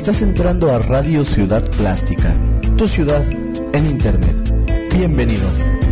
Estás entrando a Radio Ciudad Plástica, tu ciudad en Internet. Bienvenido.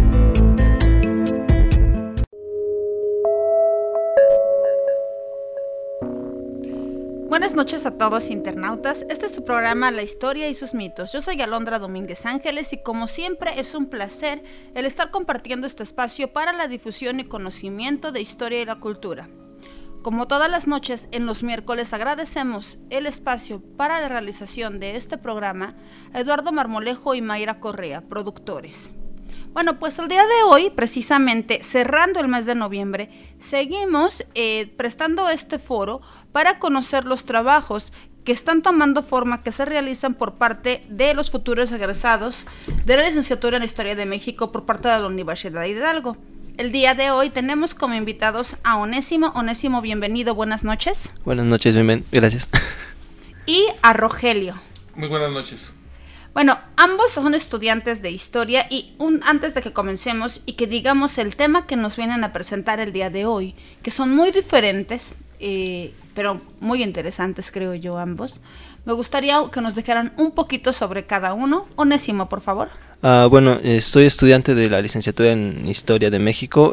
Buenas noches a todos internautas, este es su programa La Historia y sus mitos. Yo soy Alondra Domínguez Ángeles y como siempre es un placer el estar compartiendo este espacio para la difusión y conocimiento de historia y la cultura. Como todas las noches, en los miércoles agradecemos el espacio para la realización de este programa a Eduardo Marmolejo y Mayra Correa, productores. Bueno, pues el día de hoy, precisamente cerrando el mes de noviembre, seguimos prestando este foro para conocer los trabajos que están tomando forma, que se realizan por parte de los futuros egresados de la licenciatura en Historia de México por parte de la Universidad de Hidalgo. El día de hoy tenemos como invitados a Onésimo. Onésimo, bienvenido, buenas noches. Buenas noches, gracias. Y a Rogelio. Muy buenas noches. Bueno, ambos son estudiantes de historia y antes de que comencemos y que digamos el tema que nos vienen a presentar el día de hoy, que son muy diferentes, pero muy interesantes creo yo ambos, me gustaría que nos dijeran un poquito sobre cada uno. Onésimo, por favor. Bueno, soy estudiante de la licenciatura en Historia de México.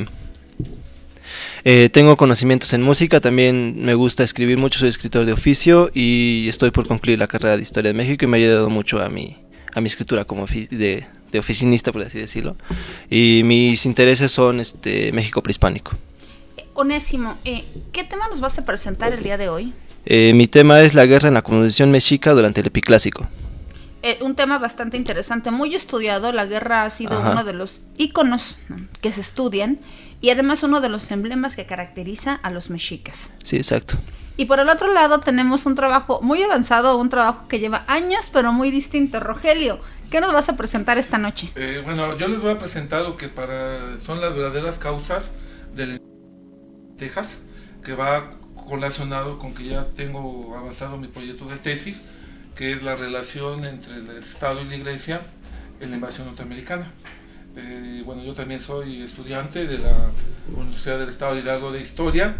Tengo conocimientos en música, también me gusta escribir mucho, soy escritor de oficio y estoy por concluir la carrera de Historia de México y me ha ayudado mucho a mi escritura como de oficinista, por así decirlo. Y mis intereses son México prehispánico. Onésimo, ¿qué tema nos vas a presentar el día de hoy? Mi tema es la guerra en la cosmovisión mexica durante el Epiclásico. Un tema bastante interesante, muy estudiado. La guerra ha sido uno de los íconos que se estudian y además uno de los emblemas que caracteriza a los mexicas. Sí, exacto. Y por el otro lado tenemos un trabajo muy avanzado, un trabajo que lleva años pero muy distinto. Rogelio, ¿qué nos vas a presentar esta noche? Bueno, yo les voy a presentar lo que son las verdaderas causas del Texas, que va relacionado con que ya tengo avanzado mi proyecto de tesis, que es la relación entre el Estado y la Iglesia en la invasión norteamericana. Bueno, yo también soy estudiante de la Universidad del Estado de Hidalgo de Historia.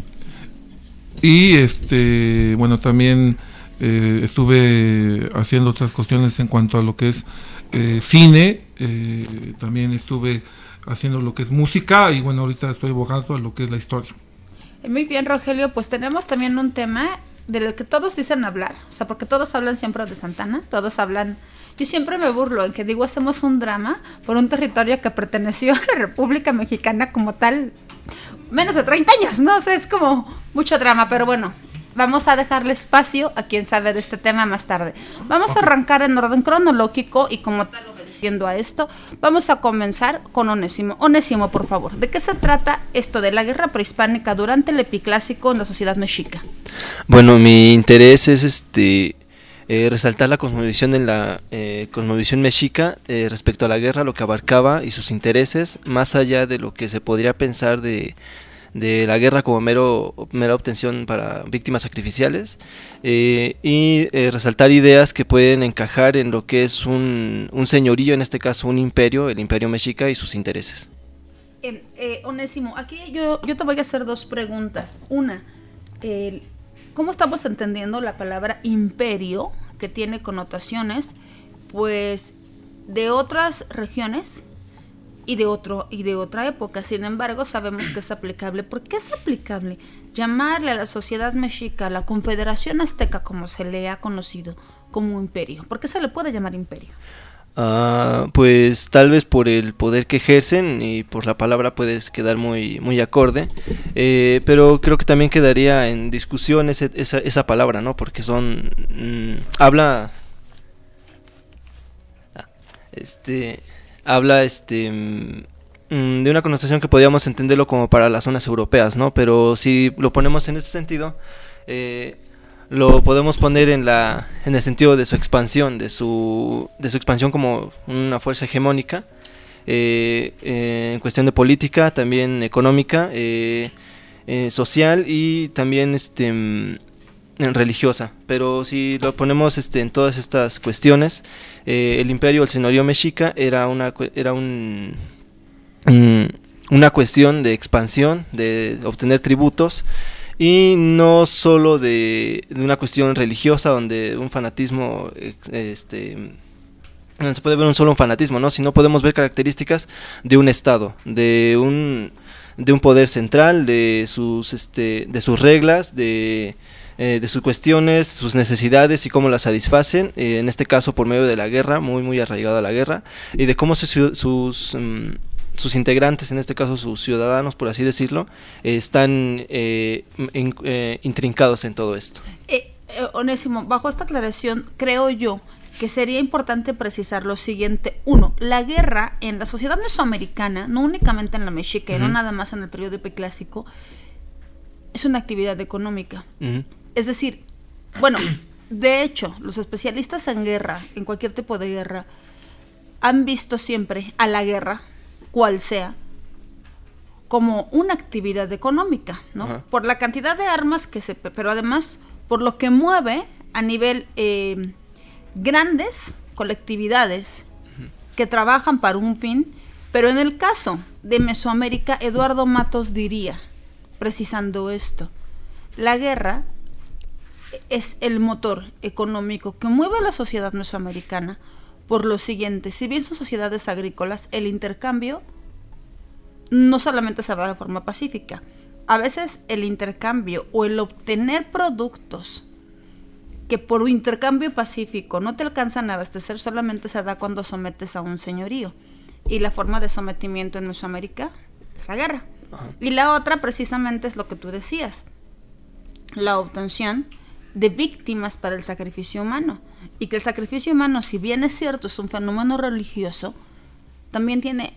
Y bueno, también estuve haciendo otras cuestiones en cuanto a lo que es cine, también estuve haciendo lo que es música y bueno, ahorita estoy abogando a lo que es la historia. Muy bien, Rogelio, pues tenemos también un tema del que todos dicen hablar, o sea, porque todos hablan siempre de Santana, todos hablan, yo siempre me burlo en que digo hacemos un drama por un territorio que perteneció a la República Mexicana como tal, menos de 30 años, ¿no? O sea, es como mucho drama, pero bueno, vamos a dejarle espacio a quien sabe de este tema más tarde. Vamos a arrancar en orden cronológico y como tal obedeciendo a esto, vamos a comenzar con Onésimo. Onésimo, por favor, ¿de qué se trata esto de la guerra prehispánica durante el Epiclásico en la sociedad mexica? Bueno, mi interés es resaltar la cosmovisión en la cosmovisión mexica respecto a la guerra, lo que abarcaba y sus intereses, más allá de lo que se podría pensar de la guerra como mera obtención para víctimas sacrificiales, y resaltar ideas que pueden encajar en lo que es un señorío, en este caso un imperio, el imperio mexica y sus intereses. Onésimo, aquí yo te voy a hacer dos preguntas. Una, ¿cómo estamos entendiendo la palabra imperio, que tiene connotaciones pues de otras regiones y de otra época? Sin embargo, sabemos que es aplicable. ¿Por qué es aplicable llamarle a la sociedad mexica, a la Confederación Azteca, como se le ha conocido, como imperio? ¿Por qué se le puede llamar imperio? Pues tal vez por el poder que ejercen y por la palabra puedes quedar muy acorde, pero creo que también quedaría en discusión esa palabra, ¿no? Porque habla de una connotación que podríamos entenderlo como para las zonas europeas, ¿no? Pero si lo ponemos en este sentido, lo podemos poner en el sentido de su expansión, de su expansión como una fuerza hegemónica, en cuestión de política, también económica, social y también religiosa. Pero si lo ponemos en todas estas cuestiones, el imperio, el señorío mexica era una cuestión de expansión, de obtener tributos y no solo de una cuestión religiosa donde un fanatismo no se puede ver un fanatismo, ¿no? Sino podemos ver características de un estado, de un poder central, de sus reglas, de sus cuestiones, sus necesidades y cómo las satisfacen, en este caso por medio de la guerra, muy muy arraigado a la guerra, y de cómo sus integrantes, en este caso sus ciudadanos, por así decirlo, están intrincados en todo esto. Onésimo, bajo esta aclaración, creo yo que sería importante precisar lo siguiente. Uno, la guerra en la sociedad mesoamericana, no únicamente en la mexica, no nada más en el periodo epiclásico, es una actividad económica. Es decir, bueno, de hecho, los especialistas en guerra, en cualquier tipo de guerra, han visto siempre a la guerra, cual sea, como una actividad económica, ¿no? Por la cantidad de armas pero además por lo que mueve a nivel grandes colectividades que trabajan para un fin. Pero en el caso de Mesoamérica, Eduardo Matos diría, precisando esto, la guerra es el motor económico que mueve a la sociedad mesoamericana por lo siguiente: si bien son sociedades agrícolas, el intercambio no solamente se da de forma pacífica. A veces el intercambio o el obtener productos que por intercambio pacífico no te alcanzan a abastecer solamente se da cuando sometes a un señorío. Y la forma de sometimiento en Mesoamérica es la guerra. Y la otra precisamente es lo que tú decías, la obtención de víctimas para el sacrificio humano. Y que el sacrificio humano, si bien es cierto, es un fenómeno religioso, también tiene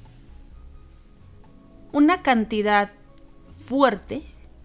una cantidad fuerte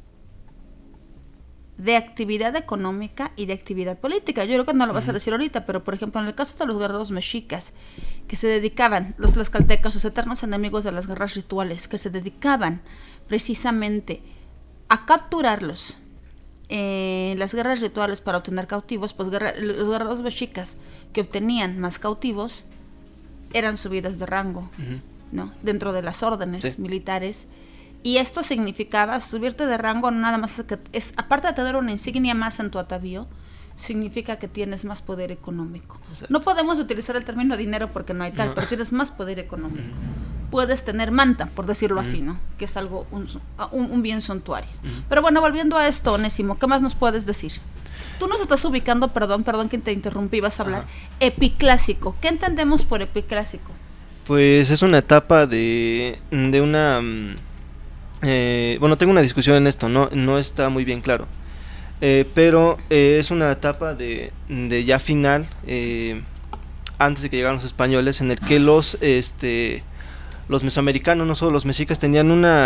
de actividad económica y de actividad política. Yo creo que no lo vas a decir ahorita, pero por ejemplo en el caso de los guerreros mexicas, que se dedicaban, los tlaxcaltecas, sus eternos enemigos de las guerras rituales, que se dedicaban precisamente a capturarlos en las guerras rituales para obtener cautivos, pues los guerreros mexicas que obtenían más cautivos eran subidas de rango, ¿no? Dentro de las órdenes militares. Y esto significaba subirte de rango, no nada más aparte de tener una insignia más en tu atavío, significa que tienes más poder económico. Exacto. No podemos utilizar el término dinero porque no hay tal, pero tienes más poder económico. Puedes tener manta, por decirlo así, ¿no? Que es algo, un bien suntuario. Pero bueno, volviendo a esto, Onésimo, ¿qué más nos puedes decir? Tú nos estás ubicando, perdón que te interrumpí, vas a hablar, epiclásico. ¿Qué entendemos por epiclásico? Pues es una etapa de una... bueno, tengo una discusión en esto, no está muy bien claro, pero es una etapa de ya final, antes de que llegaran los españoles, en el que los mesoamericanos, no solo los mexicas, tenían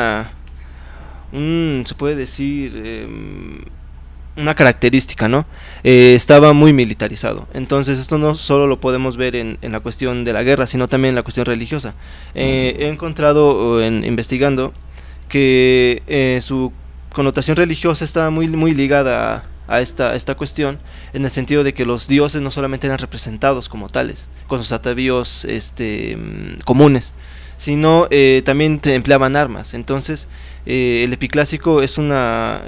se puede decir, una característica, ¿no? Estaba muy militarizado. Entonces esto no solo lo podemos ver en la cuestión de la guerra, sino también en la cuestión religiosa. He encontrado, investigando, que su connotación religiosa estaba muy muy ligada a esta cuestión, en el sentido de que los dioses no solamente eran representados como tales, con sus atavíos comunes, sino también empleaban armas. Entonces el epiclásico es una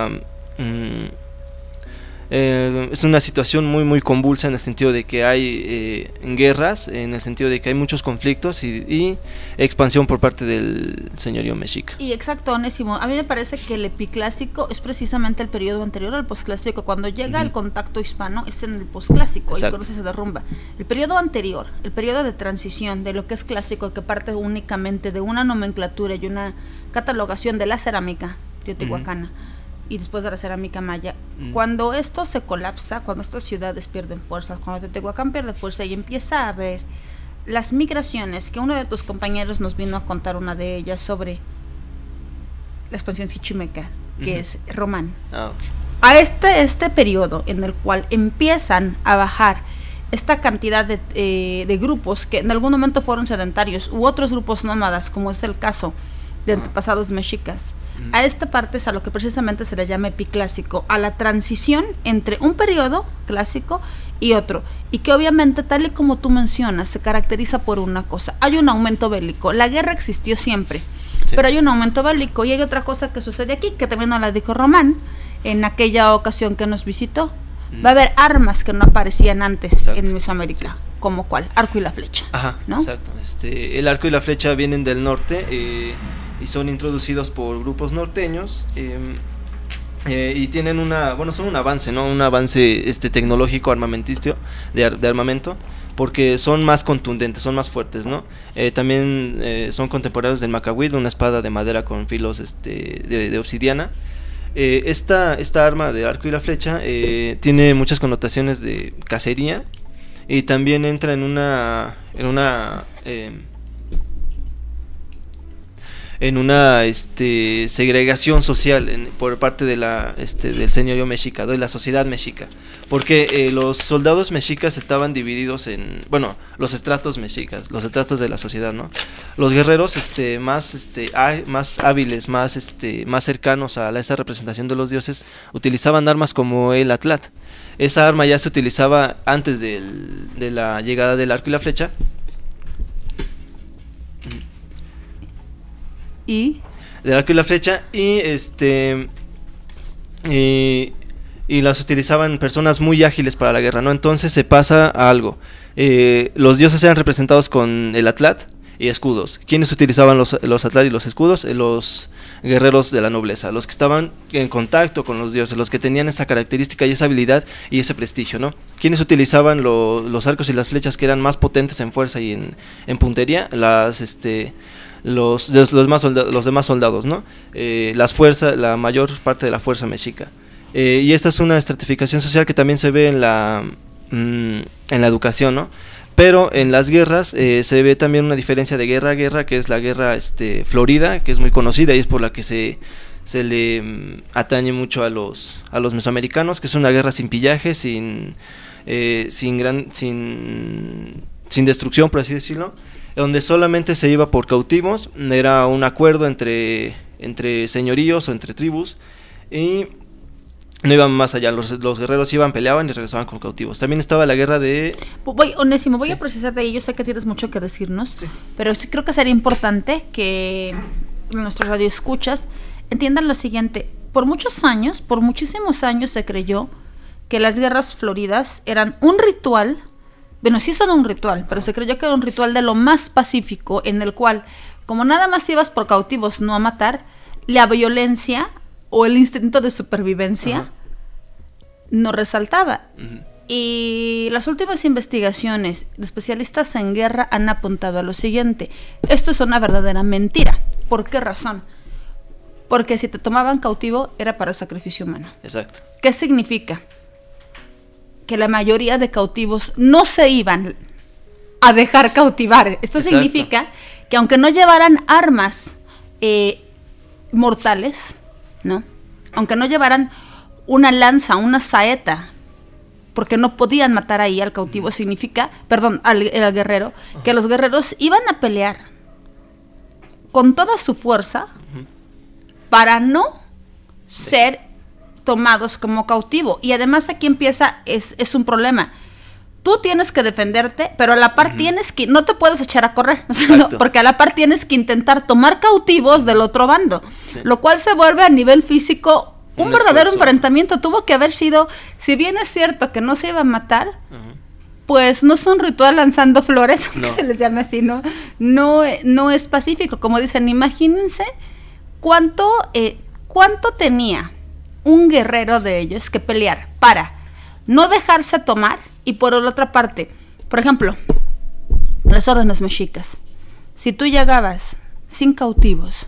situación muy muy convulsa, en el sentido de que hay guerras, en el sentido de que hay muchos conflictos y expansión por parte del señorío mexica. Y exacto, Onésimo, a mí me parece que el epiclásico es precisamente el periodo anterior al posclásico. Cuando llega el contacto hispano es en el posclásico, y cuando se derrumba. El periodo anterior, el periodo de transición de lo que es clásico, que parte únicamente de una nomenclatura y una catalogación de la cerámica teotihuacana, y después de la cerámica maya, cuando esto se colapsa, cuando estas ciudades pierden fuerzas, cuando Teotihuacán pierde fuerza y empieza a haber las migraciones, que uno de tus compañeros nos vino a contar una de ellas sobre la expansión chichimeca, que es román. A este periodo en el cual empiezan a bajar esta cantidad de grupos que en algún momento fueron sedentarios u otros grupos nómadas, como es el caso de antepasados mexicas, a esta parte es a lo que precisamente se le llama epiclásico, a la transición entre un periodo clásico y otro, y que obviamente, tal y como tú mencionas, se caracteriza por una cosa: hay un aumento bélico. La guerra existió siempre, Sí. Pero hay un aumento bélico y hay otra cosa que sucede aquí, que también nos la dijo Román en aquella ocasión que nos visitó. Va a haber armas que no aparecían antes Exacto. en Mesoamérica. Sí. ¿Como cuál? Arco y la flecha. Ajá, ¿no? exacto. El arco y la flecha vienen del norte y son introducidos por grupos norteños y tienen son un avance, ¿no? Un avance tecnológico armamentístico de armamento, porque son más contundentes, son más fuertes, ¿no? También son contemporáneos del macahuid, una espada de madera con filos de obsidiana. Esta arma de arco y la flecha tiene muchas connotaciones de cacería y también entra en una segregación social por parte de del señorío mexica, de la sociedad mexica, porque los soldados mexicas estaban divididos en, los estratos mexicas, los estratos de la sociedad, ¿no? Los guerreros más hábiles, más cercanos a esa representación de los dioses, utilizaban armas como el atlat. Esa arma ya se utilizaba antes de la llegada del arco y la flecha. Del arco y la flecha y las utilizaban personas muy ágiles para la guerra, ¿no? Entonces se pasa a algo. Los dioses eran representados con el atlat y escudos. ¿Quiénes utilizaban los atlat y los escudos? Los guerreros de la nobleza, los que estaban en contacto con los dioses, los que tenían esa característica y esa habilidad y ese prestigio, ¿no? ¿Quiénes utilizaban los arcos y las flechas, que eran más potentes en fuerza y en puntería? Los demás soldados, ¿no? La mayor parte de la fuerza mexica. Y esta es una estratificación social que también se ve en la educación, ¿no? Pero en las guerras se ve también una diferencia de guerra a guerra, que es la guerra florida, que es muy conocida y es por la que se le atañe mucho a los mesoamericanos, que es una guerra sin pillaje, sin destrucción, por así decirlo, donde solamente se iba por cautivos. Era un acuerdo entre señoríos o entre tribus y no iban más allá. Los guerreros peleaban y regresaban con cautivos. También estaba la guerra de... Onésimo, voy Sí. a procesar de ahí. Yo sé que tienes mucho que decirnos, Sí. pero sí creo que sería importante que nuestros radioescuchas entiendan lo siguiente. Por muchísimos años se creyó que las guerras floridas eran un ritual. Bueno, sí son un ritual, pero se creyó que era un ritual de lo más pacífico, en el cual, como nada más ibas por cautivos, no a matar, la violencia o el instinto de supervivencia Ajá. no resaltaba. Uh-huh. Y las últimas investigaciones de especialistas en guerra han apuntado a lo siguiente: esto es una verdadera mentira. ¿Por qué razón? Porque si te tomaban cautivo era para sacrificio humano. Exacto. ¿Qué significa? Que la mayoría de cautivos no se iban a dejar cautivar. Esto Exacto. significa que aunque no llevaran armas mortales, ¿no? Aunque no llevaran una lanza, una saeta, porque no podían matar ahí al cautivo, significa, al guerrero, que los guerreros iban a pelear con toda su fuerza para no ser tomados como cautivo. Y además aquí empieza, es un problema. Tú tienes que defenderte, pero a la par tienes que, no te puedes echar a correr, no, porque a la par tienes que intentar tomar cautivos del otro bando, sí. Lo cual se vuelve a nivel físico un verdadero esfuerzo. Enfrentamiento. Tuvo que haber sido, si bien es cierto que no se iba a matar, pues no es un ritual lanzando flores, aunque No. se les llame así, no es pacífico. Como dicen, imagínense cuánto tenía un guerrero de ellos que pelear para no dejarse tomar. Y por la otra parte, por ejemplo, las órdenes mexicas, si tú llegabas sin cautivos,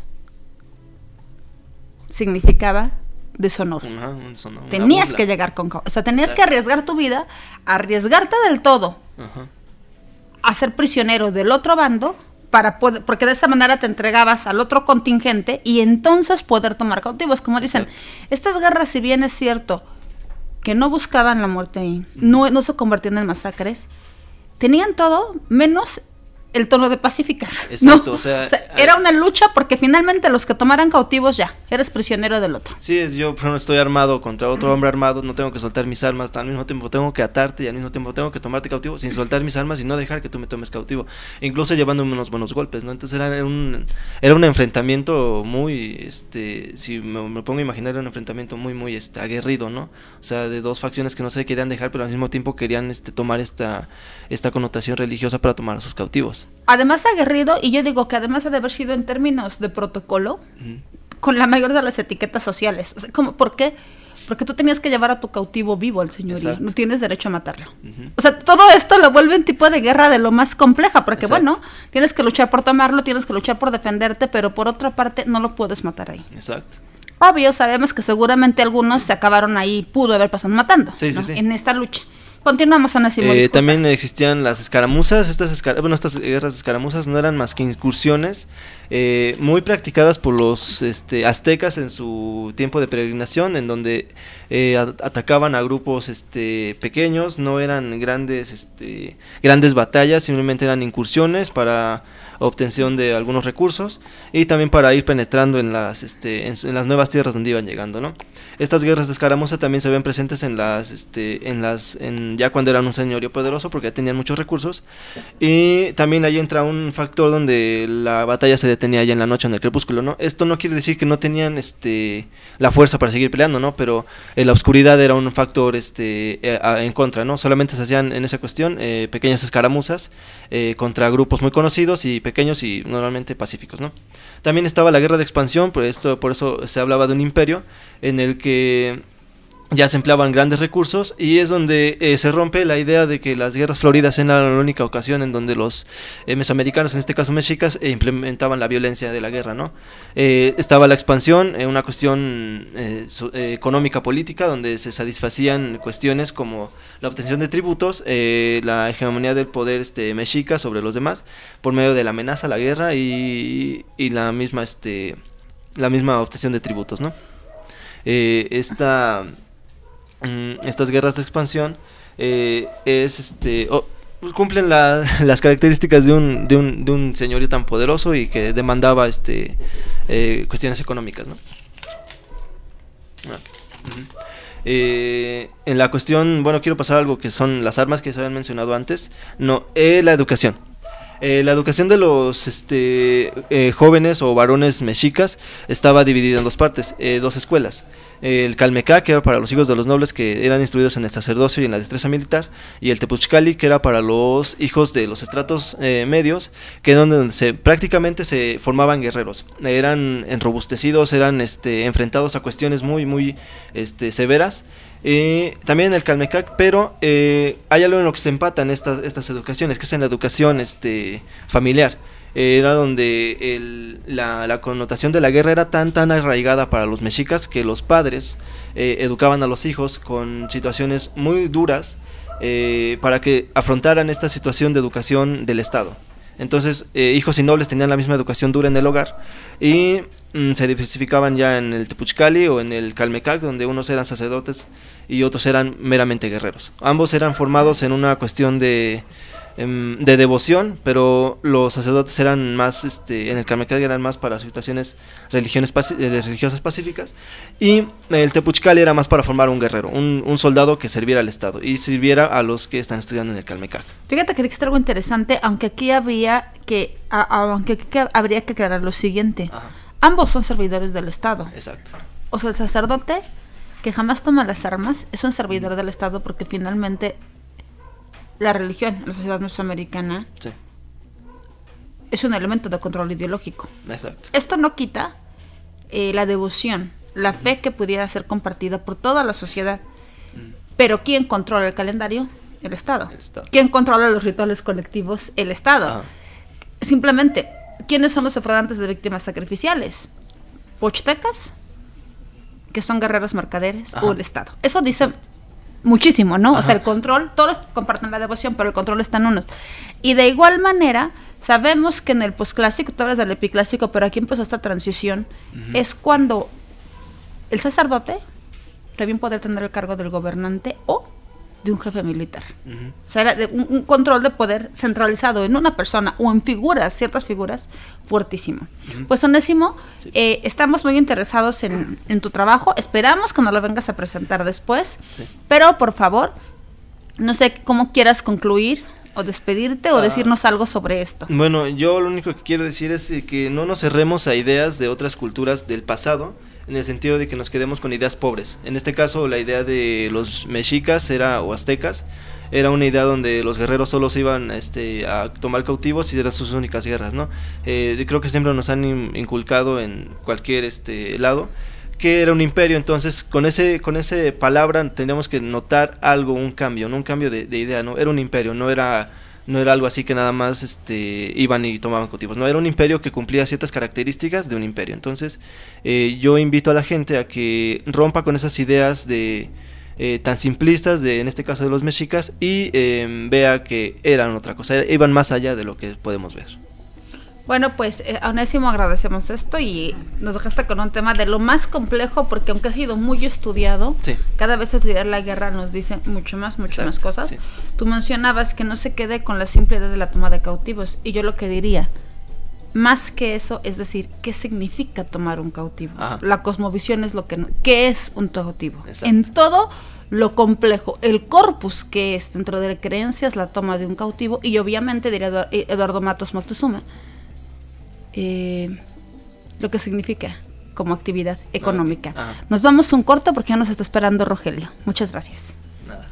significaba deshonor. Tenías que llegar con cautivos, o sea, tenías que arriesgar tu vida, arriesgarte del todo, a ser prisionero del otro bando, para poder, porque de esa manera te entregabas al otro contingente y entonces poder tomar cautivos. Como dicen, estas guerras, si bien es cierto que no buscaban la muerte ahí, no se convertían en masacres, tenían todo menos el tono de pacíficas. Exacto, ¿no? o sea, era una lucha porque finalmente los que tomaran cautivos ya, eres prisionero del otro. Sí, yo por ejemplo estoy armado contra otro hombre armado, no tengo que soltar mis armas, al mismo tiempo tengo que atarte y al mismo tiempo tengo que tomarte cautivo sin soltar mis armas y no dejar que tú me tomes cautivo, incluso llevándome unos buenos golpes, ¿no? Entonces era un enfrentamiento muy, si me pongo a imaginar, era un enfrentamiento muy aguerrido, ¿no? O sea, de dos facciones que no se querían dejar, pero al mismo tiempo querían tomar esta connotación religiosa para tomar a sus cautivos. Además aguerrido, y yo digo que además de haber sido en términos de protocolo, con la mayor de las etiquetas sociales. O sea, ¿por qué? Porque tú tenías que llevar a tu cautivo vivo al señorío, Exacto. no tienes derecho a matarlo. O sea, todo esto lo vuelve un tipo de guerra de lo más compleja, porque Exacto. bueno, tienes que luchar por tomarlo, tienes que luchar por defenderte, pero por otra parte no lo puedes matar ahí. Exacto. Obvio, sabemos que seguramente algunos se acabaron ahí, pudo haber pasado matando, Sí, ¿no? sí, sí. En esta lucha. Continuamos, Onésimo, disculpa. También existían las escaramuzas. Estas guerras de escaramuzas no eran más que incursiones muy practicadas por los aztecas en su tiempo de peregrinación, en donde atacaban a grupos pequeños. No eran grandes batallas, simplemente eran incursiones para obtención de algunos recursos y también para ir penetrando en las nuevas tierras donde iban llegando, ¿no? Estas guerras de escaramuza también se ven presentes ya cuando eran un señorío poderoso, porque ya tenían muchos recursos, y también ahí entra un factor donde la batalla se detenía ya en la noche, en el crepúsculo, ¿no? Esto no quiere decir que no tenían la fuerza para seguir peleando, ¿no? Pero la oscuridad era un factor en contra, ¿no? Solamente se hacían en esa cuestión pequeñas escaramuzas contra grupos muy conocidos y pequeños y normalmente pacíficos, ¿no? También estaba la guerra de expansión, por eso se hablaba de un imperio en el que ya se empleaban grandes recursos, y es donde se rompe la idea de que las guerras floridas eran la única ocasión en donde los mesoamericanos, en este caso mexicas, implementaban la violencia de la guerra, ¿no? Estaba la expansión, una cuestión económica política, donde se satisfacían cuestiones como la obtención de tributos, la hegemonía del poder mexica sobre los demás, por medio de la amenaza, la guerra y la misma obtención de tributos, ¿no? Estas guerras de expansión cumplen las características de un señorío tan poderoso y que demandaba cuestiones económicas, ¿no? En la cuestión, quiero pasar a algo que son las armas que se habían mencionado antes. La educación. La educación de los jóvenes o varones mexicas estaba dividida en dos partes, dos escuelas. El Calmecá, que era para los hijos de los nobles que eran instruidos en el sacerdocio y en la destreza militar, y el Tepuchcali, que era para los hijos de los estratos medios, que era donde prácticamente se formaban guerreros. Eran enrobustecidos, eran enfrentados a cuestiones muy severas. También en el Calmecac, pero hay algo en lo que se empatan estas educaciones, que es en la educación familiar. Era donde la connotación de la guerra era tan arraigada para los mexicas que los padres educaban a los hijos con situaciones muy duras para que afrontaran esta situación de educación del Estado. Entonces, hijos y nobles tenían la misma educación dura en el hogar y se diversificaban ya en el Tepuchcali o en el Calmecac, donde unos eran sacerdotes y otros eran meramente guerreros. Ambos eran formados en una cuestión de devoción, pero los sacerdotes eran más, en el Calmecac eran más para situaciones religiosas pacíficas, y el Tepuchcali era más para formar un guerrero, un soldado que sirviera al Estado y sirviera a los que están estudiando en el Calmecac. Fíjate que dijiste algo interesante, aunque aquí habría que aclarar lo siguiente. Ajá. Ambos son servidores del Estado. Exacto. O sea, el sacerdote que jamás toma las armas es un servidor del Estado, porque finalmente la religión en la sociedad mesoamericana es un elemento de control ideológico. Exacto. Esto no quita la devoción, la fe que pudiera ser compartida por toda la sociedad. Pero ¿quién controla el calendario? El Estado. ¿Quién controla los rituales colectivos? El Estado. Simplemente, ¿quiénes son los sufragantes de víctimas sacrificiales? ¿Pochtecas? Que son guerreros mercaderes. O el Estado. Eso dice muchísimo, ¿no? Ajá. O sea, el control, todos comparten la devoción, pero el control está en unos. Y de igual manera, sabemos que en el posclásico, tú hablas del epiclásico, pero aquí empezó esta transición, es cuando el sacerdote, que bien poder tener el cargo del gobernante, o de un jefe militar. O sea, era un control de poder centralizado en una persona o en figuras, ciertas figuras, fuertísimo. Pues Onésimo, sí, estamos muy interesados en tu trabajo, esperamos que nos lo vengas a presentar después, sí, pero por favor, no sé cómo quieras concluir o despedirte o decirnos algo sobre esto. Bueno, yo lo único que quiero decir es que no nos cerremos a ideas de otras culturas del pasado, en el sentido de que nos quedemos con ideas pobres. En este caso, la idea de los mexicas o aztecas era una idea donde los guerreros solo se iban a tomar cautivos y eran sus únicas guerras, ¿no? Creo que siempre nos han inculcado en cualquier lado que era un imperio. Entonces con ese palabra teníamos que notar algo, un cambio de idea, ¿no? Era un imperio, no era algo así que nada más iban y tomaban cautivos, no, era un imperio que cumplía ciertas características de un imperio. Entonces yo invito a la gente a que rompa con esas ideas de tan simplistas en este caso de los mexicas y vea que eran otra cosa, iban más allá de lo que podemos ver. Bueno, pues a Onésimo agradecemos esto y nos dejaste con un tema de lo más complejo, porque aunque ha sido muy estudiado, sí, cada vez estudiar la guerra nos dice mucho más cosas. Sí. Tú mencionabas que no se quede con la simple idea de la toma de cautivos, y yo lo que diría, más que eso, es decir, ¿qué significa tomar un cautivo? Ajá. La cosmovisión es ¿qué es un cautivo? Exacto. En todo lo complejo, el corpus que es dentro de creencias, la toma de un cautivo, y obviamente diría Eduardo Matos Moctezuma, lo que significa como actividad económica. Okay. Nos vamos a un corto porque ya nos está esperando Rogelio. Muchas gracias. Nada.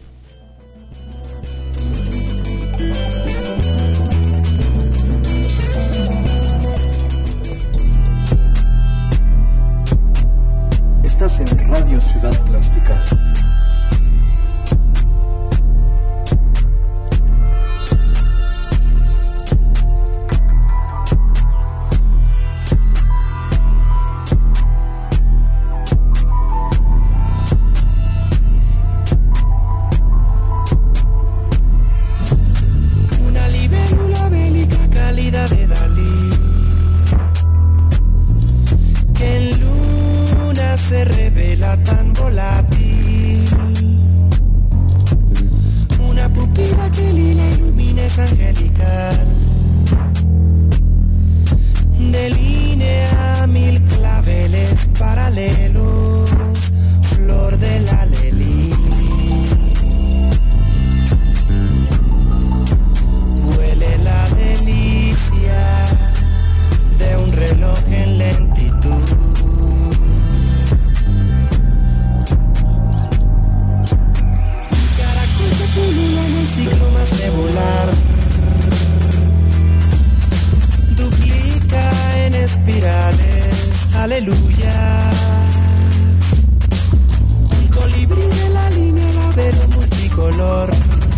Estás en Radio Ciudad Plástica. De Dalí, que en luna se revela tan volátil, una pupila que lila ilumina es angelical, delinea 1000 claveles paralelos, flor de la lelí. Huele la delicia de un reloj en lentitud. Caracol se pulula en el ciclo más nebular, duplica en espirales, aleluyas. Un colibrí de la línea labelo multicolor,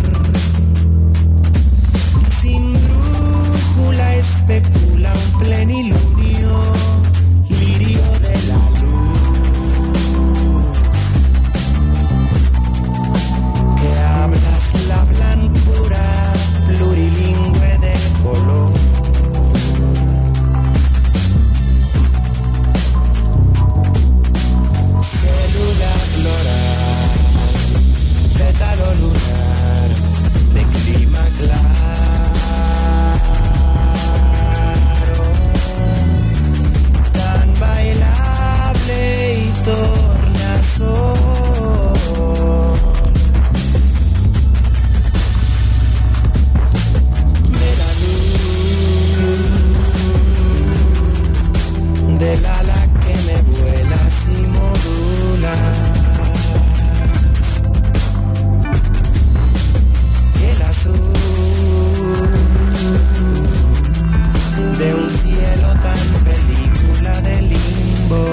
sin brújula especula un plenilunio, lirio de la luz, que hablas la blancura plurilingüe del color. Célula floral, pétalo lunar, de clima claro, tan bailable y tornasol. De la luz del ala que me vuela y modula, y el azul de un cielo tan película de limbo.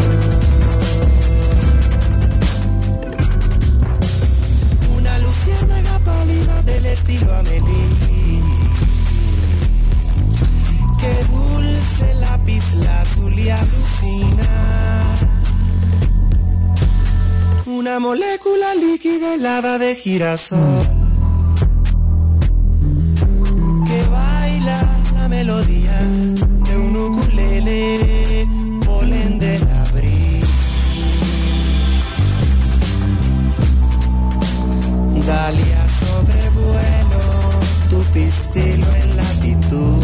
Una luciérnaga pálida del estilo Amélie, que dulce lápiz lazuli alucina. Una molécula líquida helada de girasol, que baila la melodía de un ukulele, polen del abril, Dalia sobrevuelo tu pistilo en latitud.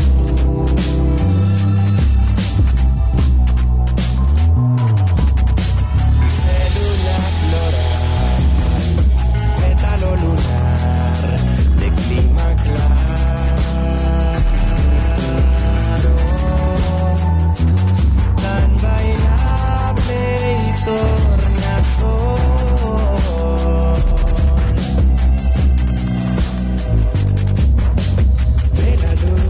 Célula floral, pétalo lunar de clima claro, tan bailable y tornasol. De la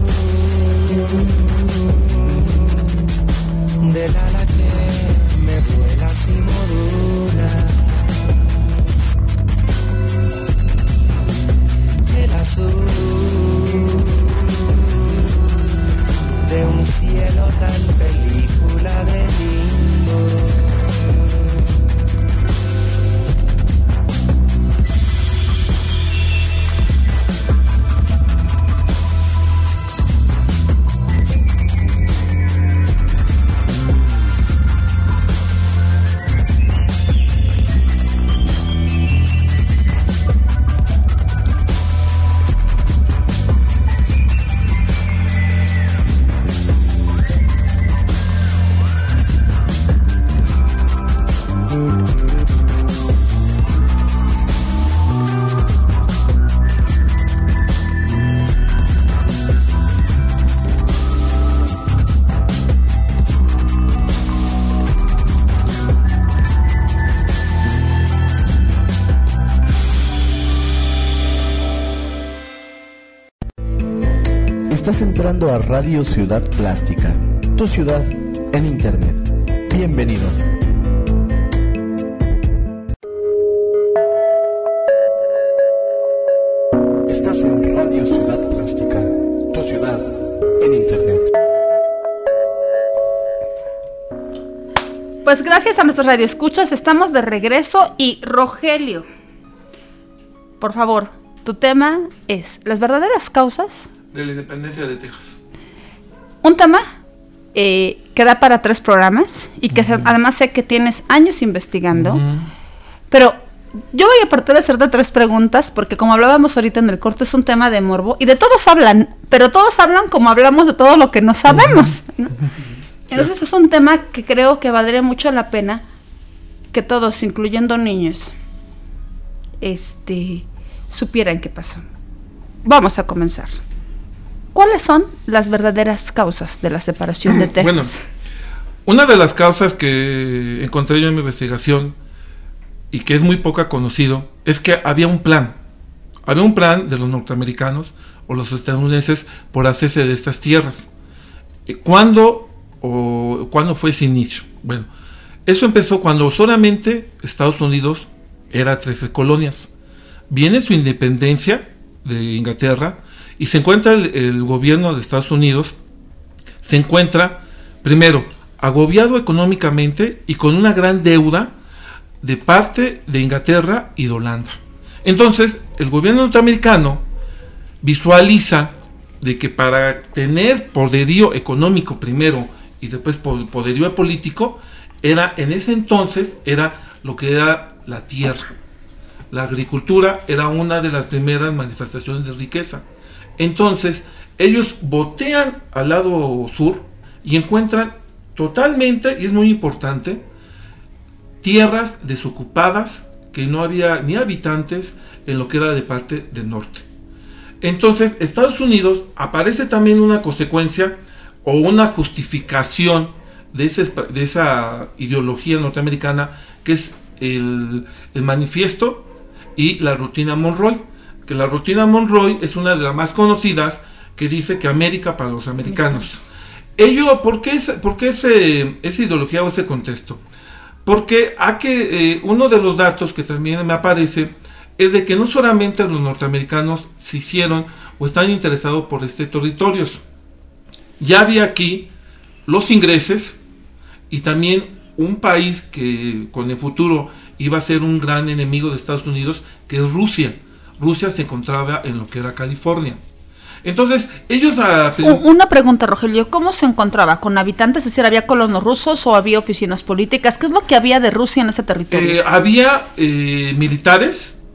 luz del ala que me vuelas y modulas, el azul de un cielo tan película de limbo. Estás entrando a Radio Ciudad Plástica, tu ciudad en Internet. Bienvenido. Estás en Radio Ciudad Plástica, tu ciudad en Internet. Pues gracias a nuestros radioescuchas estamos de regreso y Rogelio, por favor, tu tema es las verdaderas causas de la independencia de Texas. Un tema que da para 3 programas y que además sé que tienes años investigando, pero yo voy a partir de hacerte 3 preguntas porque como hablábamos ahorita en el corte es un tema de morbo y de todos hablan, pero todos hablan como hablamos de todo lo que no sabemos, ¿no? Entonces es un tema que creo que valdría mucho la pena que todos, incluyendo niños, supieran qué pasó. Vamos a comenzar. ¿Cuáles son las verdaderas causas de la separación de Texas? Bueno, una de las causas que encontré yo en mi investigación y que es muy poca conocido es que había un plan de los norteamericanos o los estadounidenses por hacerse de estas tierras. ¿Cuándo fue ese inicio? Bueno, eso empezó cuando solamente Estados Unidos era 13 colonias. Viene su independencia de Inglaterra y se encuentra el gobierno de Estados Unidos, se encuentra primero agobiado económicamente y con una gran deuda de parte de Inglaterra y de Holanda. Entonces el gobierno norteamericano visualiza de que para tener poderío económico primero y después poderío político, en ese entonces era lo que era la tierra. La agricultura era una de las primeras manifestaciones de riqueza. Entonces, ellos botean al lado sur y encuentran totalmente, y es muy importante, tierras desocupadas que no había ni habitantes en lo que era de parte del norte. Entonces, Estados Unidos aparece también una consecuencia o una justificación de esa ideología norteamericana que es el manifiesto y la rutina Monroe, que la rutina Monroe es una de las más conocidas que dice que América para los americanos. ¿Por qué esa ideología o ese contexto? Porque uno de los datos que también me aparece es de que no solamente los norteamericanos se hicieron o están interesados por territorios. Ya había aquí los ingleses y también un país que con el futuro iba a ser un gran enemigo de Estados Unidos, que es Rusia. Rusia se encontraba en lo que era California. Entonces, ellos... Una pregunta, Rogelio, ¿cómo se encontraba? ¿Con habitantes? Es decir, ¿había colonos rusos o había oficinas políticas? ¿Qué es lo que había de Rusia en ese territorio? Había militares,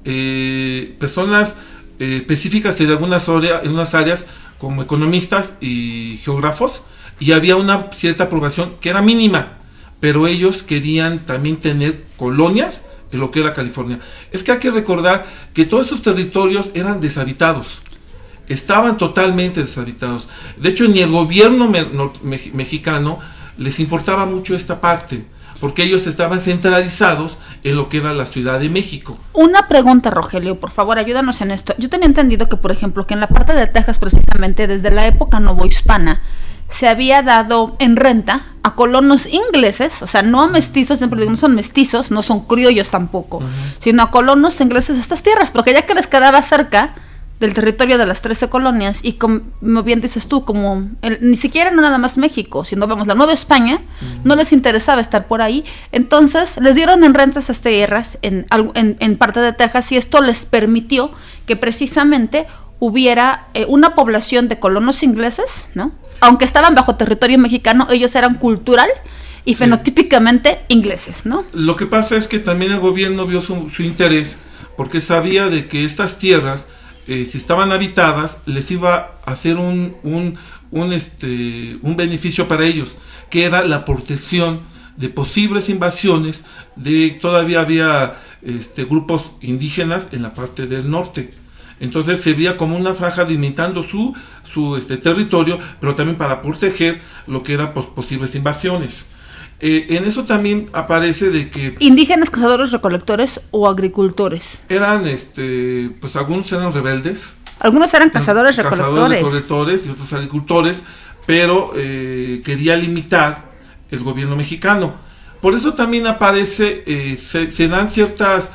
personas específicas en unas áreas como economistas y geógrafos, y había una cierta aprobación que era mínima, pero ellos querían también tener colonias en lo que era California. Es que hay que recordar que todos esos territorios eran deshabitados, estaban totalmente deshabitados. De hecho, ni el gobierno mexicano les importaba mucho esta parte, porque ellos estaban centralizados en lo que era la Ciudad de México. Una pregunta, Rogelio, por favor, ayúdanos en esto. Yo tenía entendido que, por ejemplo, que en la parte de Texas, precisamente desde la época novohispana, se había dado en renta a colonos ingleses, o sea, no a mestizos, siempre digo, no son mestizos, no son criollos tampoco, sino a colonos ingleses estas tierras, porque ya que les quedaba cerca del territorio de las 13 colonias, y como bien dices tú, como ni siquiera no nada más México, sino vamos, la Nueva España, no les interesaba estar por ahí, entonces les dieron en renta estas tierras en parte de Texas, y esto les permitió que precisamente hubiera una población de colonos ingleses, ¿no? Aunque estaban bajo territorio mexicano, ellos eran cultural y fenotípicamente ingleses, ¿no? Lo que pasa es que también el gobierno vio su interés, porque sabía de que estas tierras, si estaban habitadas, les iba a hacer un beneficio para ellos, que era la protección de posibles invasiones. Todavía había grupos indígenas en la parte del norte. Entonces se veía como una franja delimitando su territorio, pero también para proteger lo que eran posibles invasiones. En eso también aparece de que... ¿Indígenas, cazadores, recolectores o agricultores? Eran, pues algunos eran rebeldes. Algunos eran cazadores, recolectores y otros agricultores, pero quería limitar el gobierno mexicano. Por eso también aparece, se dan ciertas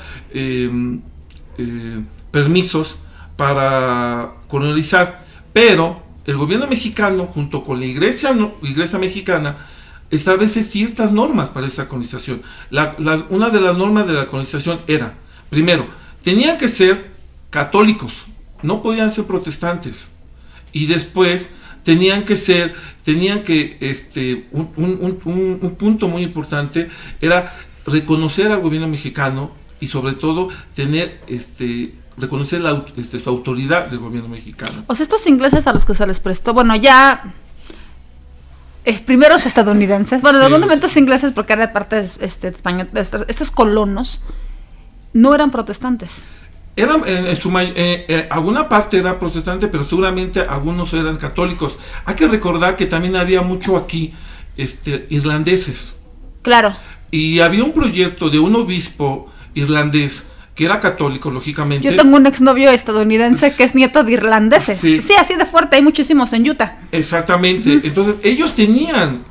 permisos para colonizar, pero el gobierno mexicano, junto con la iglesia mexicana, establece ciertas normas para esa colonización. Una de las normas de la colonización era, primero, tenían que ser católicos, no podían ser protestantes, y después un punto muy importante era reconocer al gobierno mexicano, y sobre todo reconocer su autoridad del gobierno mexicano. O sea, estos ingleses a los que se les prestó, bueno, ya primeros estadounidenses, bueno, en algún momento ingleses, porque era parte español, estos colonos no eran protestantes. Eran, alguna parte era protestante, pero seguramente algunos eran católicos. Hay que recordar que también había mucho aquí irlandeses. Claro. Y había un proyecto de un obispo irlandés que era católico, lógicamente. Yo tengo un exnovio estadounidense que es nieto de irlandeses. Sí, así de fuerte, hay muchísimos en Utah. Exactamente. Entonces, ellos tenían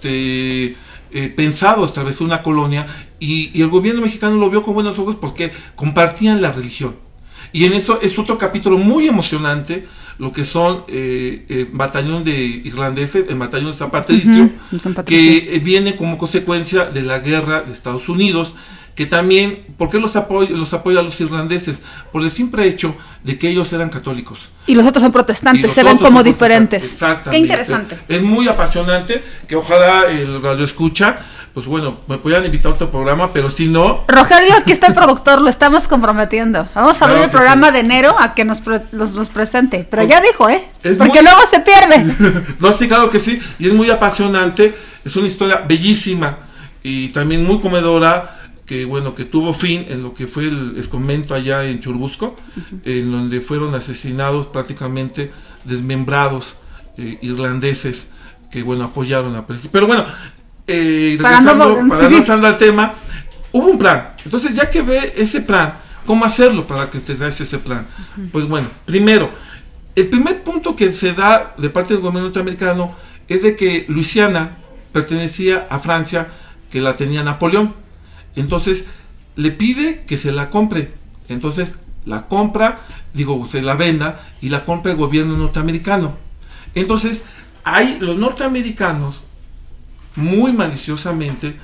pensado establecer una colonia, y el gobierno mexicano lo vio con buenos ojos porque compartían la religión. Y en eso es otro capítulo muy emocionante, lo que son batallón de irlandeses, el batallón de San Patricio, que viene como consecuencia de la guerra de Estados Unidos, que también, ¿por qué los apoya a los irlandeses? Por el simple hecho de que ellos eran católicos. Y los otros son protestantes, se ven como diferentes. Exactamente. Qué interesante. Es muy apasionante, que ojalá el radio escucha, pues bueno, me puedan invitar a otro programa, pero si no... Rogelio, aquí está el productor, lo estamos comprometiendo. Vamos a abrir el programa de enero a que nos presente. Pero ya dijo, porque luego se pierde. No, sí, claro que sí, y es muy apasionante, es una historia bellísima y también muy comedora, que tuvo fin en lo que fue el convento allá en Churubusco, en donde fueron asesinados, prácticamente desmembrados, irlandeses que apoyaron a Presidente. Pero bueno, regresando, para no entrar al tema, hubo un plan. Entonces, ya que ve ese plan, ¿cómo hacerlo para que usted haga ese plan? Pues bueno, primero, el primer punto que se da de parte del gobierno norteamericano es de que Luisiana pertenecía a Francia, que la tenía Napoleón. Entonces le pide que se la compre. Entonces la compra, se la venda, y la compra el gobierno norteamericano. Entonces los norteamericanos, muy maliciosamente,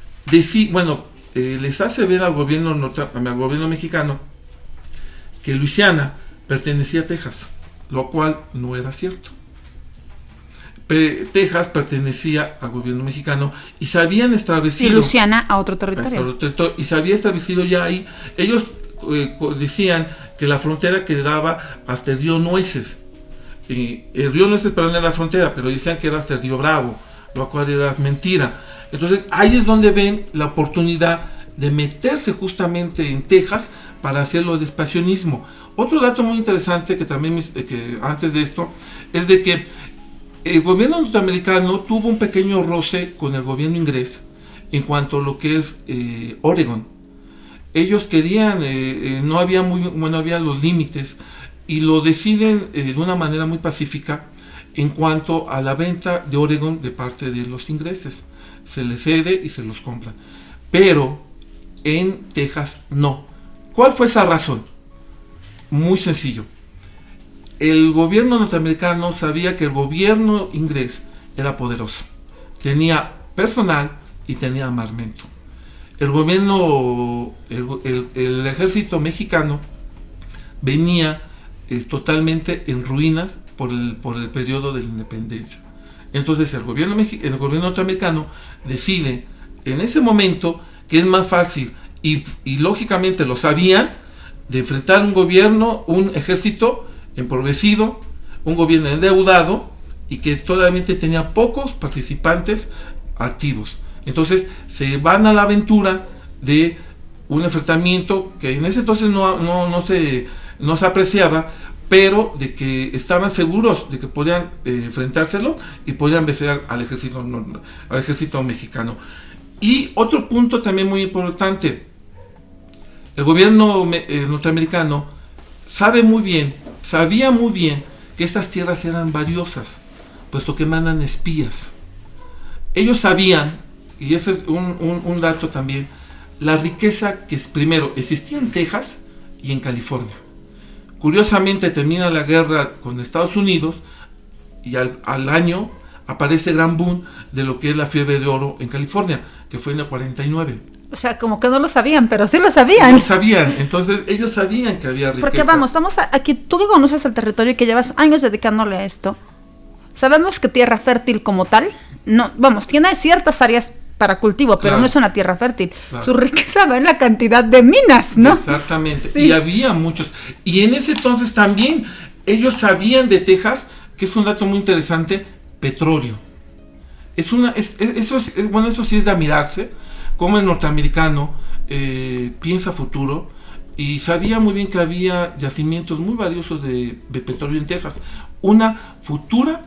les hace ver al gobierno mexicano que Luisiana pertenecía a Texas, lo cual no era cierto. Texas pertenecía al gobierno mexicano y se habían establecido... Y Luisiana a otro territorio. Y se había establecido ya ahí. Ellos decían que la frontera quedaba hasta el río Nueces. El río Nueces, perdón, era la frontera, pero decían que era hasta el río Bravo, lo cual era mentira. Entonces ahí es donde ven la oportunidad de meterse justamente en Texas para hacerlo de expansionismo. Otro dato muy interesante que también que antes de esto es de que el gobierno norteamericano tuvo un pequeño roce con el gobierno inglés en cuanto a lo que es Oregon. Ellos querían, no había los límites, y lo deciden de una manera muy pacífica en cuanto a la venta de Oregon de parte de los ingleses. Se les cede y se los compran. Pero en Texas no. ¿Cuál fue esa razón? Muy sencillo. El gobierno norteamericano sabía que el gobierno inglés era poderoso. Tenía personal y tenía armamento. El gobierno, el ejército mexicano venía totalmente en ruinas por el periodo de la independencia. Entonces el gobierno norteamericano decide en ese momento que es más fácil y lógicamente lo sabían, de enfrentar un ejército empobrecido, un gobierno endeudado y que solamente tenía pocos participantes activos. Entonces se van a la aventura de un enfrentamiento que en ese entonces no se apreciaba, pero de que estaban seguros de que podían enfrentárselo y podían vencer al ejército mexicano. Y otro punto también muy importante, el gobierno norteamericano sabía muy bien que estas tierras eran valiosas, puesto que mandan espías. Ellos sabían, y ese es un dato también, la riqueza que primero existía en Texas y en California. Curiosamente termina la guerra con Estados Unidos y al año aparece gran boom de lo que es la fiebre de oro en California, que fue en el 49. O sea, como que no lo sabían, pero sí lo sabían. Lo sabían, entonces ellos sabían que había riqueza. Porque vamos, estamos aquí, tú que conoces el territorio y que llevas años dedicándole a esto, sabemos que tierra fértil como tal, no, vamos, tiene ciertas áreas para cultivo, pero claro, no es una tierra fértil. Claro. Su riqueza va en la cantidad de minas, ¿no? Exactamente, Sí. Y había muchos. Y en ese entonces también ellos sabían de Texas, que es un dato muy interesante, petróleo. Eso sí es de admirarse, como el norteamericano piensa futuro, y sabía muy bien que había yacimientos muy valiosos de petróleo en Texas. Una futura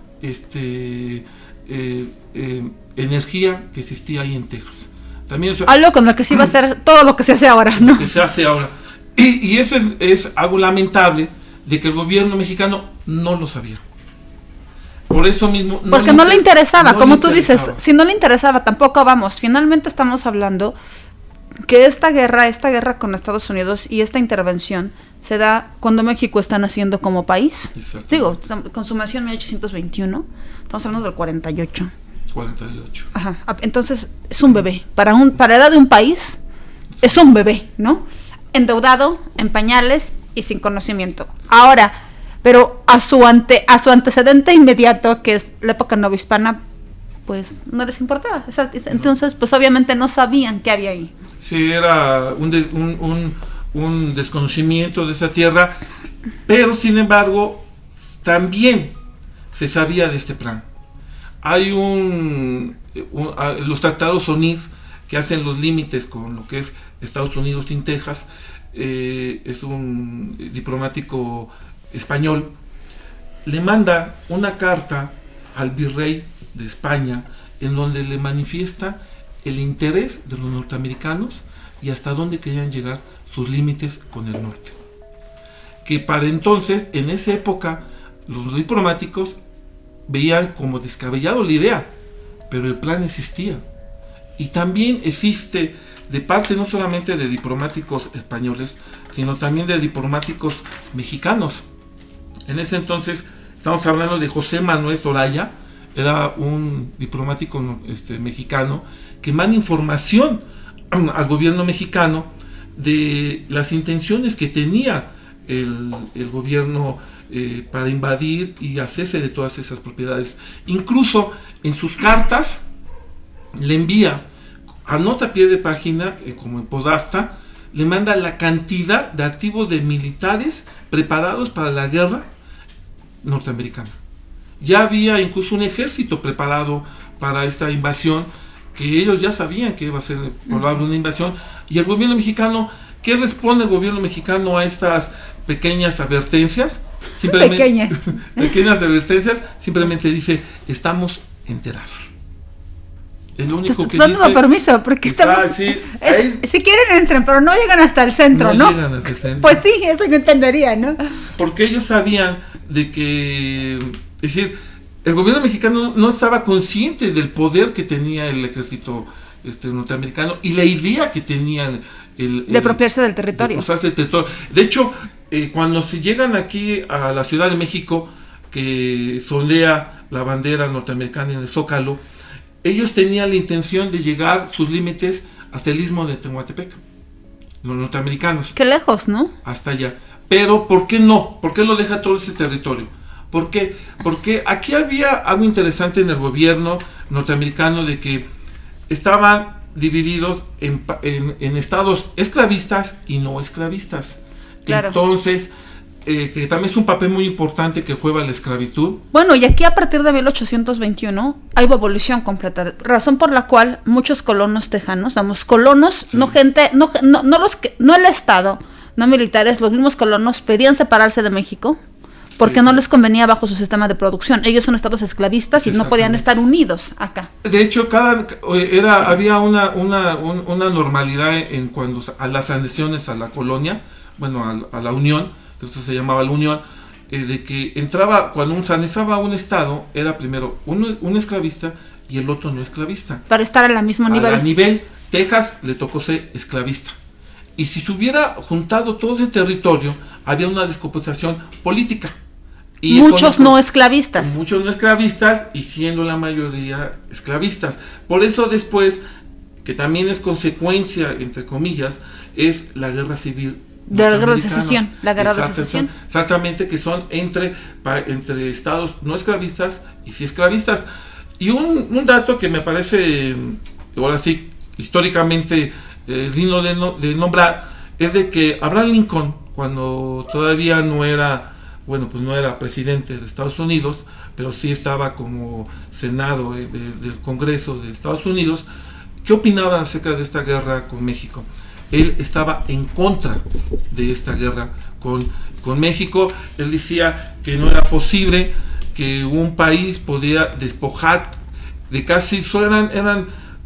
energía que existía ahí en Texas. También algo con lo que se iba a hacer todo lo que se hace ahora, ¿no? Que se hace ahora. Y eso es algo lamentable, de que el gobierno mexicano no lo sabía. Por eso mismo... Porque no le interesaba, como tú dices, si no le interesaba tampoco, vamos, finalmente estamos hablando que esta guerra con Estados Unidos y esta intervención se da cuando México está naciendo como país. Digo, consumación 1821, estamos hablando del 48. 48. Ajá, entonces es un bebé, para edad de un país, es un bebé, ¿no? Endeudado, en pañales y sin conocimiento. Ahora, pero a su antecedente inmediato, que es la época novohispana, pues no les importaba. Entonces, pues obviamente no sabían qué había ahí. Sí, era un desconocimiento de esa tierra, pero sin embargo, también se sabía de este plan. Hay los tratados ONIS que hacen los límites con lo que es Estados Unidos y Texas. Es un diplomático español, le manda una carta al virrey de España en donde le manifiesta el interés de los norteamericanos y hasta dónde querían llegar sus límites con el norte. Que para entonces, en esa época, los diplomáticos veían como descabellado la idea, pero el plan existía. Y también existe de parte no solamente de diplomáticos españoles, sino también de diplomáticos mexicanos. En ese entonces estamos hablando de José Manuel Zoraya, era un diplomático mexicano que manda información al gobierno mexicano de las intenciones que tenía el gobierno para invadir y hacerse de todas esas propiedades. Incluso en sus cartas le envía, anota a pie de página, como en Podasta, le manda la cantidad de activos de militares preparados para la guerra norteamericana. Ya había incluso un ejército preparado para esta invasión, que ellos ya sabían que iba a ser probable una invasión, y el gobierno mexicano, ¿qué responde el gobierno mexicano a estas pequeñas advertencias? Simplemente, pequeñas advertencias, simplemente dice, estamos enterados. Es lo único que dice. Dando permiso, porque estamos... si quieren entren, pero no llegan hasta el centro, ¿no? Llegan hasta el centro. Pues sí, eso yo entendería, ¿no? Porque ellos sabían de que, es decir, el gobierno mexicano no estaba consciente del poder que tenía el ejército norteamericano y la idea que tenían de apropiarse del territorio. De hecho, cuando se llegan aquí a la Ciudad de México, que sondea la bandera norteamericana en el Zócalo, ellos tenían la intención de llegar sus límites hasta el istmo de Tehuantepec, los norteamericanos. Qué lejos, ¿no? Hasta allá. Pero, ¿por qué no? ¿Por qué lo deja todo ese territorio? ¿Por qué? Porque aquí había algo interesante en el gobierno norteamericano, de que estaban divididos en estados esclavistas y no esclavistas. Claro. Entonces, que también es un papel muy importante que juega la esclavitud. Bueno, y aquí a partir de 1821 hay abolición completa, razón por la cual muchos colonos tejanos, colonos, sí. No gente, no el Estado, no militares, los mismos colonos pedían separarse de México porque no les convenía bajo su sistema de producción. Ellos son estados esclavistas y no podían estar unidos acá. De hecho, había una normalidad en cuando a las anexiones a la colonia, bueno, a la Unión, que esto se llamaba la Unión, de que entraba, cuando se anexaba un estado, era primero un esclavista y el otro no esclavista. Para estar al mismo nivel. A nivel, Texas le tocó ser esclavista. Y si se hubiera juntado todo ese territorio, había una descompensación política. Y muchos no esclavistas. Muchos no esclavistas y siendo la mayoría esclavistas. Por eso después, que también es consecuencia, entre comillas, es la guerra civil. La guerra de secesión. La guerra de secesión. Exactamente, que son entre estados no esclavistas y sí esclavistas. Y un dato que me parece, ahora sí, históricamente digno de nombrar, es de que Abraham Lincoln, cuando todavía no era presidente de Estados Unidos, pero sí estaba como Senado del Congreso de Estados Unidos, ¿qué opinaba acerca de esta guerra con México? Él estaba en contra de esta guerra con México. Él decía que no era posible que un país pudiera despojar de eran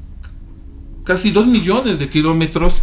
casi 2 millones de kilómetros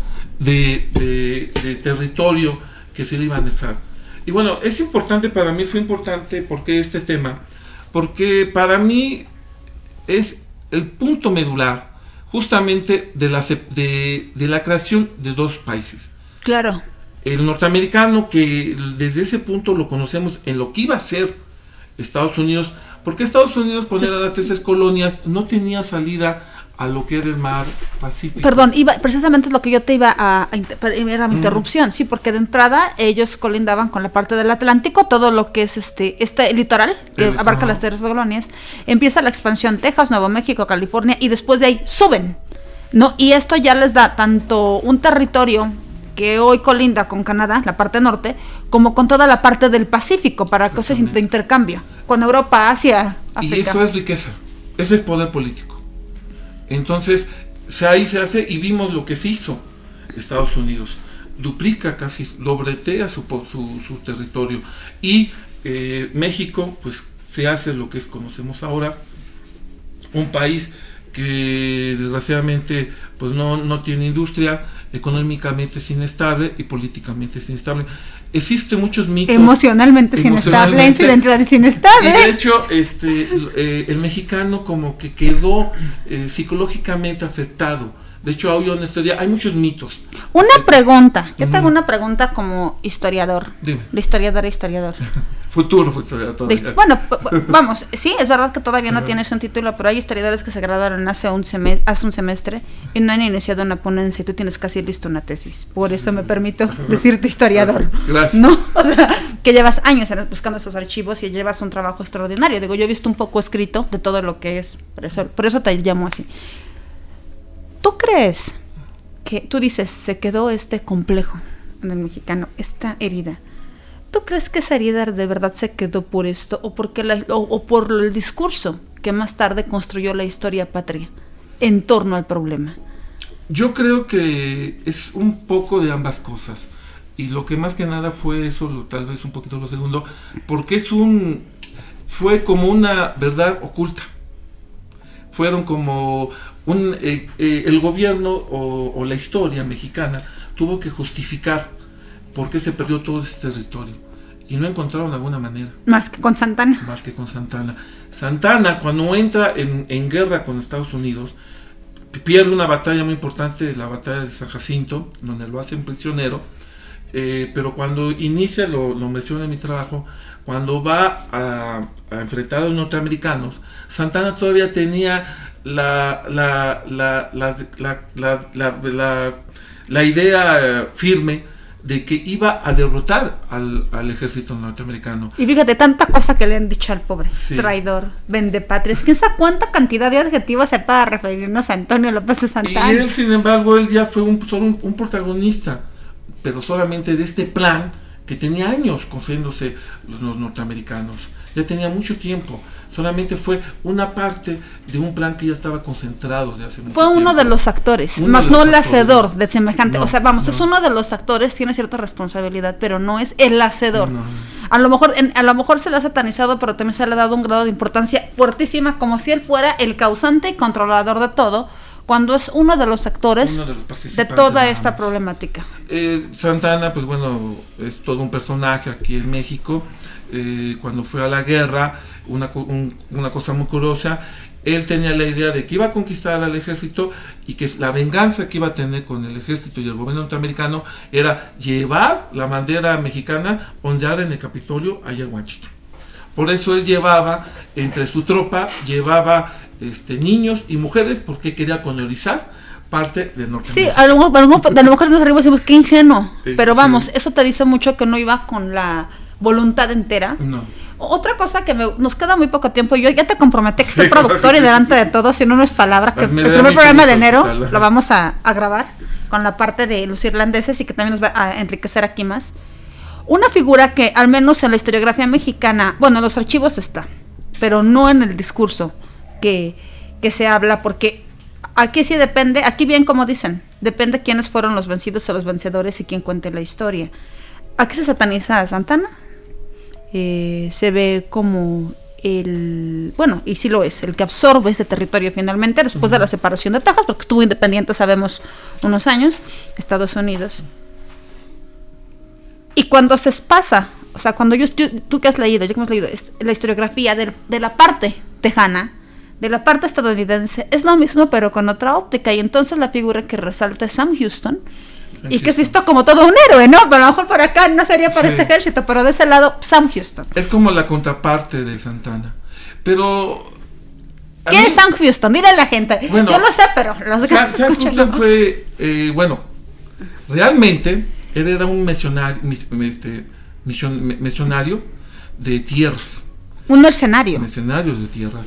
de territorio que se le iba a anexar. Y bueno, es importante para mí, fue importante porque este tema, porque para mí es el punto medular justamente de la creación de dos países. Claro. El norteamericano, que desde ese punto lo conocemos en lo que iba a ser Estados Unidos, porque Estados Unidos, cuando eran las 13 colonias, no tenía salida a lo que era el mar Pacífico. Perdón, precisamente es lo que yo te iba era mi interrupción, sí, porque de entrada ellos colindaban con la parte del Atlántico, todo lo que es este litoral, que abarca las 13 colonias, empieza la expansión Texas, Nuevo México, California, y después de ahí suben, ¿no? Y esto ya les da tanto un territorio que hoy colinda con Canadá, la parte norte, como con toda la parte del Pacífico, para cosas de intercambio, con Europa, Asia, África. Y eso es riqueza, eso es poder político. Entonces, ahí se hace, y vimos lo que se hizo Estados Unidos. Duplica, casi dobletea su territorio. Y México, pues, se hace lo que conocemos ahora, un país que desgraciadamente pues no tiene industria, económicamente es inestable y políticamente es inestable. Existen muchos mitos. Emocionalmente es inestable, en su identidad es inestable. Y de hecho, el mexicano como que quedó psicológicamente afectado. De hecho, hoy en este día hay muchos mitos. Una pregunta, yo te hago una pregunta como historiador. Dime. De historiador. Futuro historiador. Bueno, vamos, sí, es verdad que todavía no tienes un título, pero hay historiadores que se graduaron hace un semestre y no han iniciado una ponencia y tú tienes casi listo una tesis. Por eso me permito decirte historiador. Gracias. ¿No? O sea, que llevas años buscando esos archivos y llevas un trabajo extraordinario. Digo, yo he visto un poco escrito de todo lo que es, por eso te llamo así. ¿Tú crees que tú dices, se quedó este complejo en el mexicano, esta herida. ¿Tú crees que esa herida de verdad se quedó por esto o por el discurso que más tarde construyó la historia patria en torno al problema? Yo creo que es un poco de ambas cosas. Y lo que más que nada fue eso, tal vez un poquito lo segundo, porque fue como una verdad oculta. Fueron como el gobierno o la historia mexicana tuvo que justificar por qué se perdió todo ese territorio. Y no encontraron alguna manera. Más que con Santana. Más que con Santana. Santana, cuando entra en guerra con Estados Unidos, pierde una batalla muy importante, la batalla de San Jacinto, donde lo hacen prisionero. Pero cuando inicia, lo menciono en mi trabajo, cuando va a enfrentar a los norteamericanos, Santana todavía tenía la idea firme de que iba a derrotar al ejército norteamericano. Y fíjate, tanta cosa que le han dicho al pobre, sí. Traidor, vendepatrias, quién sabe cuánta cantidad de adjetivos se para referirnos a Antonio López de Santana. Y él, sin embargo, él ya fue solo un protagonista, pero solamente de este plan que tenía años construyéndose los norteamericanos. Ya tenía mucho tiempo, solamente fue una parte de un plan que ya estaba concentrado de hace mucho tiempo. Fue uno de los actores, más no el hacedor de semejante, o sea, vamos, es uno de los actores, tiene cierta responsabilidad, pero no es el hacedor. No. A lo mejor se le ha satanizado, pero también se le ha dado un grado de importancia fuertísima, como si él fuera el causante y controlador de todo, cuando es uno de los actores de toda esta problemática. Santana, pues bueno, es todo un personaje aquí en México. Cuando fue a la guerra, una cosa muy curiosa, él tenía la idea de que iba a conquistar al ejército y que la venganza que iba a tener con el ejército y el gobierno norteamericano era llevar la bandera mexicana, ondear en el Capitolio allá en Washington. Por eso él llevaba, entre su tropa, niños y mujeres, porque quería colonizar parte de Norteamérica. Sí, a lo mejor nos arriba decimos qué ingenuo, pero vamos, eso te dice mucho que no iba con la voluntad entera. No. Otra cosa que nos queda muy poco tiempo, yo ya te comprometí que soy productor y delante de todos, si no es palabra, que el primer programa de enero lo vamos a grabar con la parte de los irlandeses y que también nos va a enriquecer aquí más. Una figura que al menos en la historiografía mexicana, bueno, en los archivos está, pero no en el discurso que se habla, porque aquí sí depende, aquí bien como dicen, depende quiénes fueron los vencidos o los vencedores y quién cuente la historia. Aquí se sataniza a Santana, se ve como y sí lo es, el que absorbe este territorio finalmente después de la separación de Texas, porque estuvo independiente, sabemos, unos años, Estados Unidos. Y cuando se pasa, o sea, cuando tú que has leído, yo que hemos leído la historiografía de la parte tejana, de la parte estadounidense, es lo mismo pero con otra óptica, y entonces la figura que resalta es Sam Houston, y que es visto como todo un héroe, ¿no? Pero a lo mejor por acá no sería para este ejército, pero de ese lado, Sam Houston. Es como la contraparte de Santana. Pero... ¿Qué es Sam Houston? Dile a la gente. Bueno, yo lo sé, pero los que escuchan. Sam Houston fue, realmente, él era un misionario de tierras. Un mercenario. Mercenarios de tierras.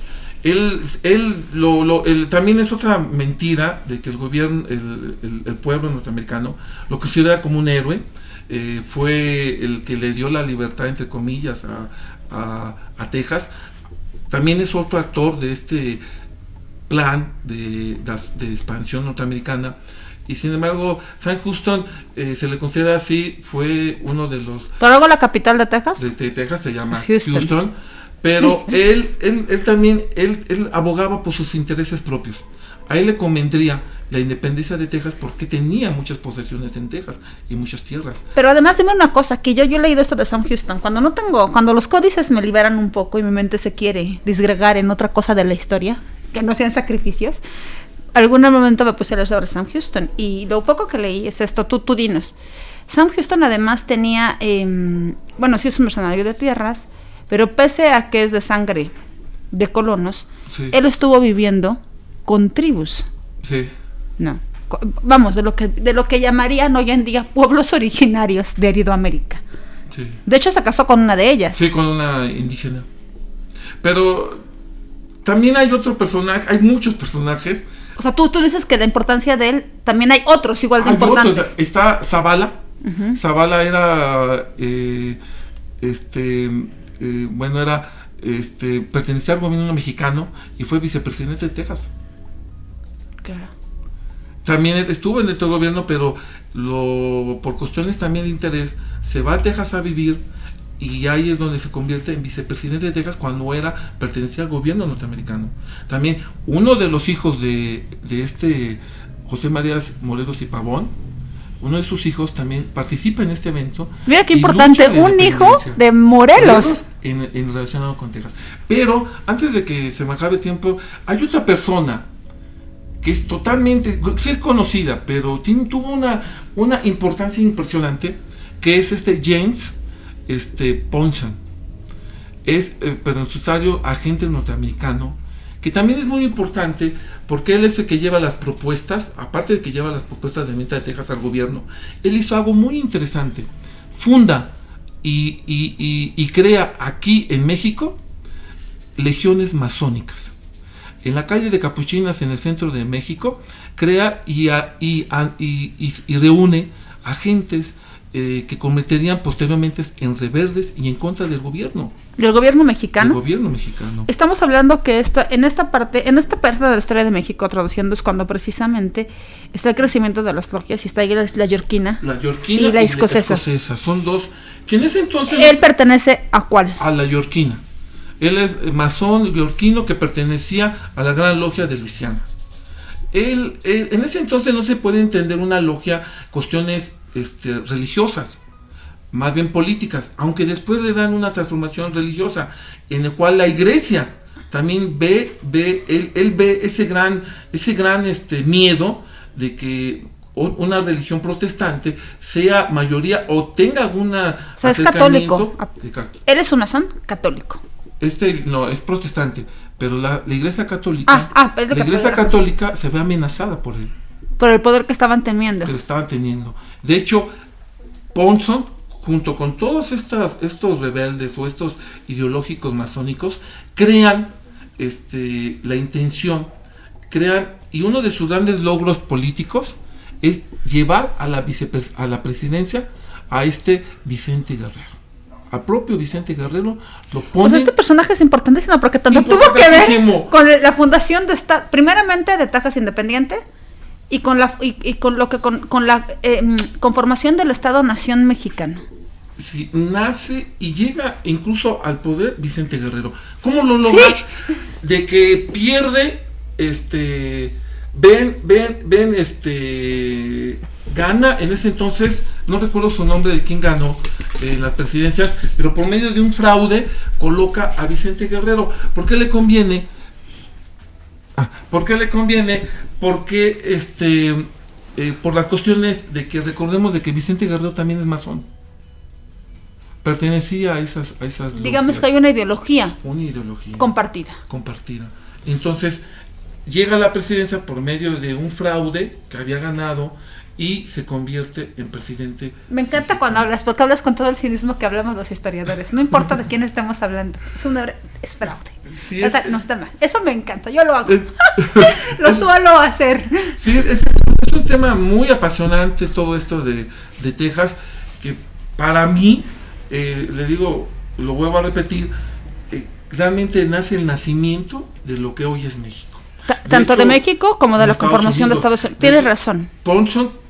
También es otra mentira de que el gobierno, el pueblo norteamericano lo considera como un héroe. Fue el que le dio la libertad, entre comillas, a Texas. También es otro actor de este plan de expansión norteamericana. Y sin embargo, Sam Houston se le considera así, fue uno de los... ¿Pero luego la capital de Texas? De Texas se llama Houston. Pero él también abogaba por sus intereses propios. A él le convendría la independencia de Texas porque tenía muchas posesiones en Texas y muchas tierras. Pero además dime una cosa, que yo he leído esto de Sam Houston, cuando los códices me liberan un poco y mi mente se quiere disgregar en otra cosa de la historia, que no sean sacrificios, algún momento me puse a leer sobre Sam Houston, y lo poco que leí es esto, tú dinos. Sam Houston además tenía, sí es un mercenario de tierras, pero pese a que es de sangre de colonos, él estuvo viviendo con tribus. Sí. No. Vamos, de lo que llamarían hoy en día pueblos originarios de Aridoamérica. Sí. De hecho, se casó con una de ellas. Sí, con una indígena. Pero también hay otro personaje, hay muchos personajes O sea, tú dices que la importancia de él, también hay otros igual de importantes. Otros. Está Zavala. Zavala era, pertenecía al gobierno mexicano y fue vicepresidente de Texas. Claro. También estuvo en el gobierno, pero por cuestiones también de interés, se va a Texas a vivir, y ahí es donde se convierte en vicepresidente de Texas cuando pertenecía al gobierno norteamericano. También uno de los hijos de José María Morelos y Pavón, uno de sus hijos también participa en este evento. Mira qué importante, un hijo de Morelos. En relacionado con Texas. Pero antes de que se me acabe el tiempo, hay otra persona que es totalmente, sí es conocida, pero tuvo una importancia impresionante, que es James Ponson. Es penitenciario, agente norteamericano, que también es muy importante porque él es el que lleva las propuestas, aparte de que lleva las propuestas de venta de Texas al gobierno. Él hizo algo muy interesante, funda y crea aquí en México legiones masónicas. En la calle de Capuchinas, en el centro de México, crea y reúne agentes que convertirían posteriormente en rebeldes y en contra del gobierno. ¿Del gobierno mexicano? Del gobierno mexicano. Estamos hablando que en esta parte de la historia de México, traduciendo, es cuando precisamente está el crecimiento de las logias y está ahí la yorquina y la escocesa. Son dos. Que en ese entonces... ¿Él pertenece a cuál? A la yorquina. Él es masón yorquino que pertenecía a la Gran Logia de Luisiana. En ese entonces no se puede entender una logia, cuestiones religiosas, más bien políticas, aunque después le dan una transformación religiosa, en la cual la iglesia también él ve ese gran miedo de que una religión protestante sea mayoría o tenga alguna... O sea, es católico. ¿Él es un masón católico? No, es protestante, pero la iglesia católica, la iglesia católica se ve amenazada por él. Por el poder que estaban teniendo. De hecho, Ponson, junto con todos estos rebeldes o estos ideológicos masónicos, crean la intención, y uno de sus grandes logros políticos es llevar a la presidencia a Vicente Guerrero. Al propio Vicente Guerrero lo pone. Pues este personaje es importantísimo porque tanto tuvo que ver con la fundación primeramente de Texas Independiente y con la conformación del Estado-Nación mexicano. Sí, nace y llega incluso al poder Vicente Guerrero. ¿Cómo lo logra? Sí. De que pierde, gana en ese entonces, no recuerdo su nombre de quién ganó en las presidencias, pero por medio de un fraude coloca a Vicente Guerrero. ¿Por qué le conviene? Porque por las cuestiones de que recordemos de que Vicente Guerrero también es masón. Pertenecía a esas digamos logias. Que hay una ideología compartida. Entonces llega a la presidencia por medio de un fraude que había ganado y se convierte en presidente. Me encanta cuando hablas, porque hablas con todo el cinismo que hablamos los historiadores. No importa de quién estemos hablando. Es fraude. Sí, no está mal. Eso me encanta. Yo lo hago. Lo suelo hacer. Sí, es un tema muy apasionante todo esto de Texas, que para mí, le digo, lo vuelvo a repetir, realmente nace el nacimiento de lo que hoy es México. Tanto de México como de la conformación de Estados Unidos. Tienes razón. Ponson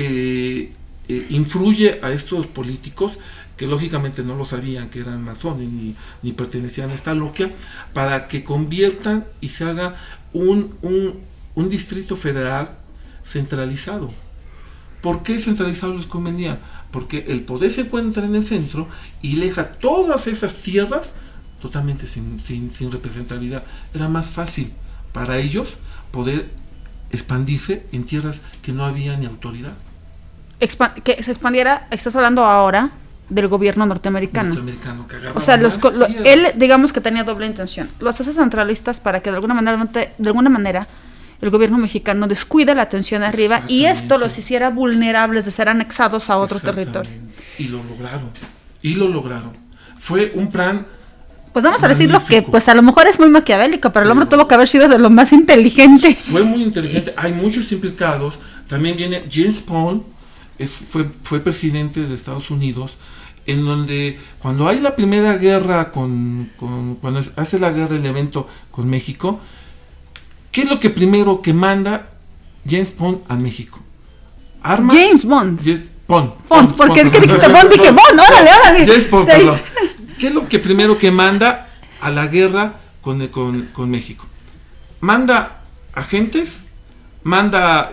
influye a estos políticos que lógicamente no lo sabían que eran masones ni pertenecían a esta logia, para que conviertan y se haga un distrito federal centralizado. ¿Por qué centralizado les convenía? Porque el poder se encuentra en el centro y deja todas esas tierras totalmente sin representatividad. Era más fácil para ellos poder expandirse en tierras que no había ni autoridad. Que se expandiera, estás hablando ahora del gobierno norteamericano. Que o sea, él digamos que tenía doble intención. Los hace centralistas para que de alguna manera el gobierno mexicano descuide la atención arriba y esto los hiciera vulnerables de ser anexados a otro territorio. Y lo lograron. Fue un plan Pues vamos a decirlo que magnífico. pues a lo mejor es muy maquiavélico, pero el hombre tuvo que haber sido de lo más inteligente. Fue muy inteligente, hay muchos implicados. También viene James Paul, fue presidente de Estados Unidos, en donde cuando hay la primera guerra cuando hace la guerra, el evento con México, ¿qué es lo que primero que manda James Bond a México? Armas. James Bond. Bond, porque el que dijiste Bond, dije Bond, órale. James Bond, perdón. ¿Qué es lo que primero que manda a la guerra con México? Manda agentes, manda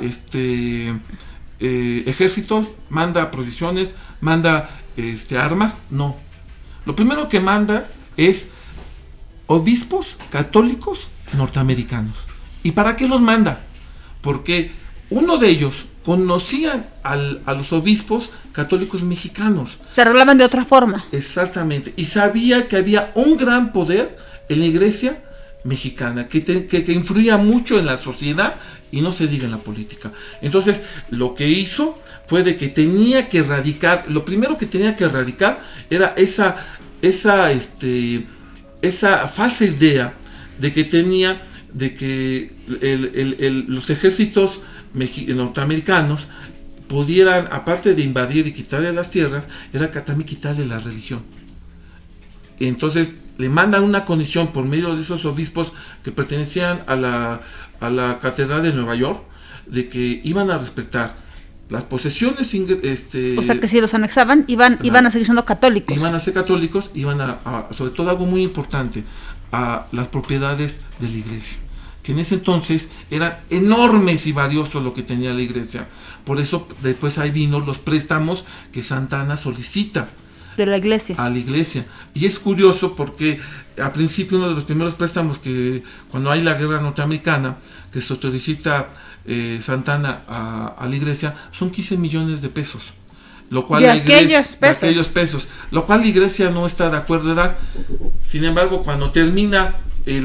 ejércitos, manda provisiones, manda armas. No. Lo primero que manda es obispos católicos norteamericanos. ¿Y para qué los manda? Porque uno de ellos conocía a los obispos católicos mexicanos. Se arreglaban de otra forma. Exactamente. Y sabía que había un gran poder en la iglesia mexicana, que influía mucho en la sociedad y no se diga en la política. Entonces, lo que hizo fue de que tenía que erradicar, lo primero que tenía que erradicar era esa falsa idea de que tenía, de que los ejércitos norteamericanos pudieran, aparte de invadir y quitarle las tierras, era también quitarle la religión. Entonces le mandan una condición por medio de esos obispos que pertenecían a la Catedral de Nueva York, de que iban a respetar las posesiones. O sea que si los anexaban, iban a seguir siendo católicos. Iban a ser católicos, iban a sobre todo algo muy importante, a las propiedades de la iglesia, que en ese entonces eran enormes y valiosos lo que tenía la iglesia. Por eso después ahí vino los préstamos que Santa Anna solicita de la iglesia a la iglesia. Y es curioso porque al principio uno de los primeros préstamos, que cuando hay la guerra norteamericana, que se solicita Santa Anna a la iglesia, son 15 millones de pesos. Lo cual aquellos pesos, lo cual la iglesia no está de acuerdo en dar. Sin embargo, cuando termina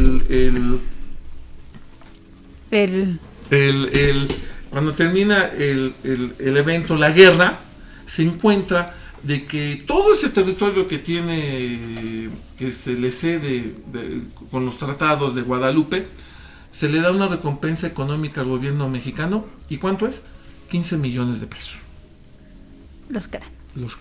cuando termina el evento, la guerra, se encuentra de que todo ese territorio que tiene, que se le cede con los tratados de Guadalupe, se le da una recompensa económica al gobierno mexicano. ¿Y cuánto es? 15 millones de pesos. Los que eran.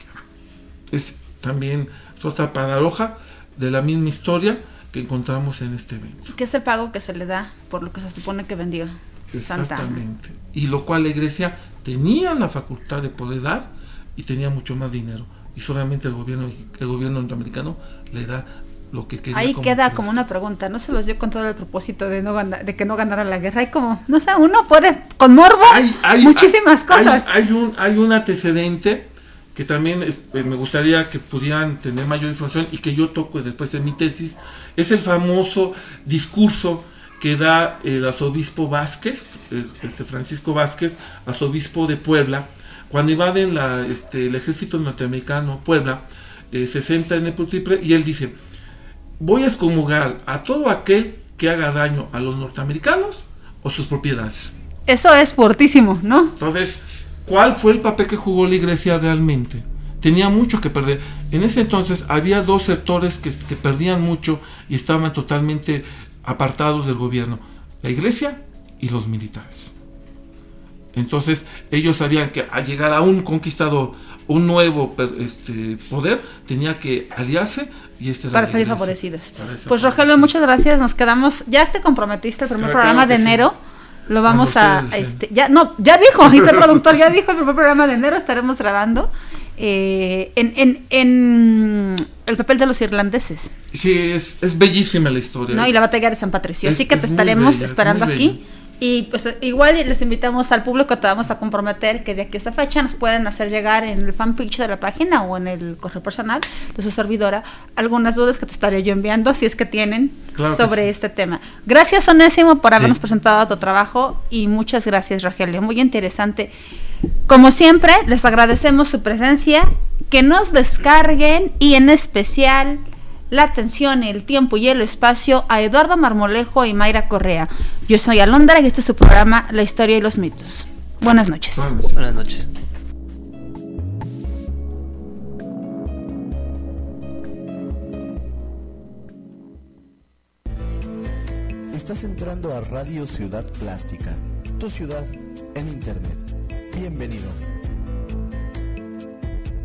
Es también otra paradoja de la misma historia que encontramos en este evento. Que es el pago que se le da por lo que se supone que vendió Santa Anna. Exactamente. Y lo cual la iglesia tenía la facultad de poder dar y tenía mucho más dinero. Y solamente el gobierno norteamericano le da lo que quería. Ahí queda como una pregunta, ¿no se los dio con todo el propósito de que no ganara la guerra? Hay como, no sé, uno puede, con morbo, muchísimas cosas. Hay un antecedente que también me gustaría que pudieran tener mayor información y que yo toco después en mi tesis. Es el famoso discurso que da el arzobispo Vázquez, Francisco Vázquez, arzobispo de Puebla, cuando invaden el ejército norteamericano Puebla. Se sienta en el pupitre y él dice: voy a excomulgar a todo aquel que haga daño a los norteamericanos o sus propiedades. Eso es fortísimo, ¿no? Entonces, ¿cuál fue el papel que jugó la iglesia realmente? Tenía mucho que perder. En ese entonces había dos sectores que perdían mucho y estaban totalmente apartados del gobierno: la iglesia y los militares. Entonces ellos sabían que al llegar a un conquistador, un nuevo poder, tenía que aliarse y para salir favorecidos. Pues Rogelio, muchas gracias. Nos quedamos, ya te comprometiste el primer programa de enero. Sí. Lo vamos ya dijo, ahorita el productor ya dijo, el primer programa de enero estaremos grabando en el papel de los irlandeses. Sí, es bellísima la historia. No, y la batalla de San Patricio. Así que te estaremos esperando aquí. Y pues igual les invitamos al público, te vamos a comprometer que de aquí a esa fecha nos pueden hacer llegar en el fanpage de la página o en el correo personal de su servidora algunas dudas que te estaré yo enviando, si es que tienen, sobre este tema. Gracias, Onésimo, por habernos presentado tu trabajo, y muchas gracias, Rogelio, muy interesante. Como siempre, les agradecemos su presencia, que nos descarguen, y en especial la atención, el tiempo y el espacio a Eduardo Marmolejo y Mayra Correa. Yo soy Alondra y este es su programa La Historia y los Mitos. Buenas noches. Buenas noches. Estás entrando a Radio Ciudad Plástica, tu ciudad en Internet. Bienvenido.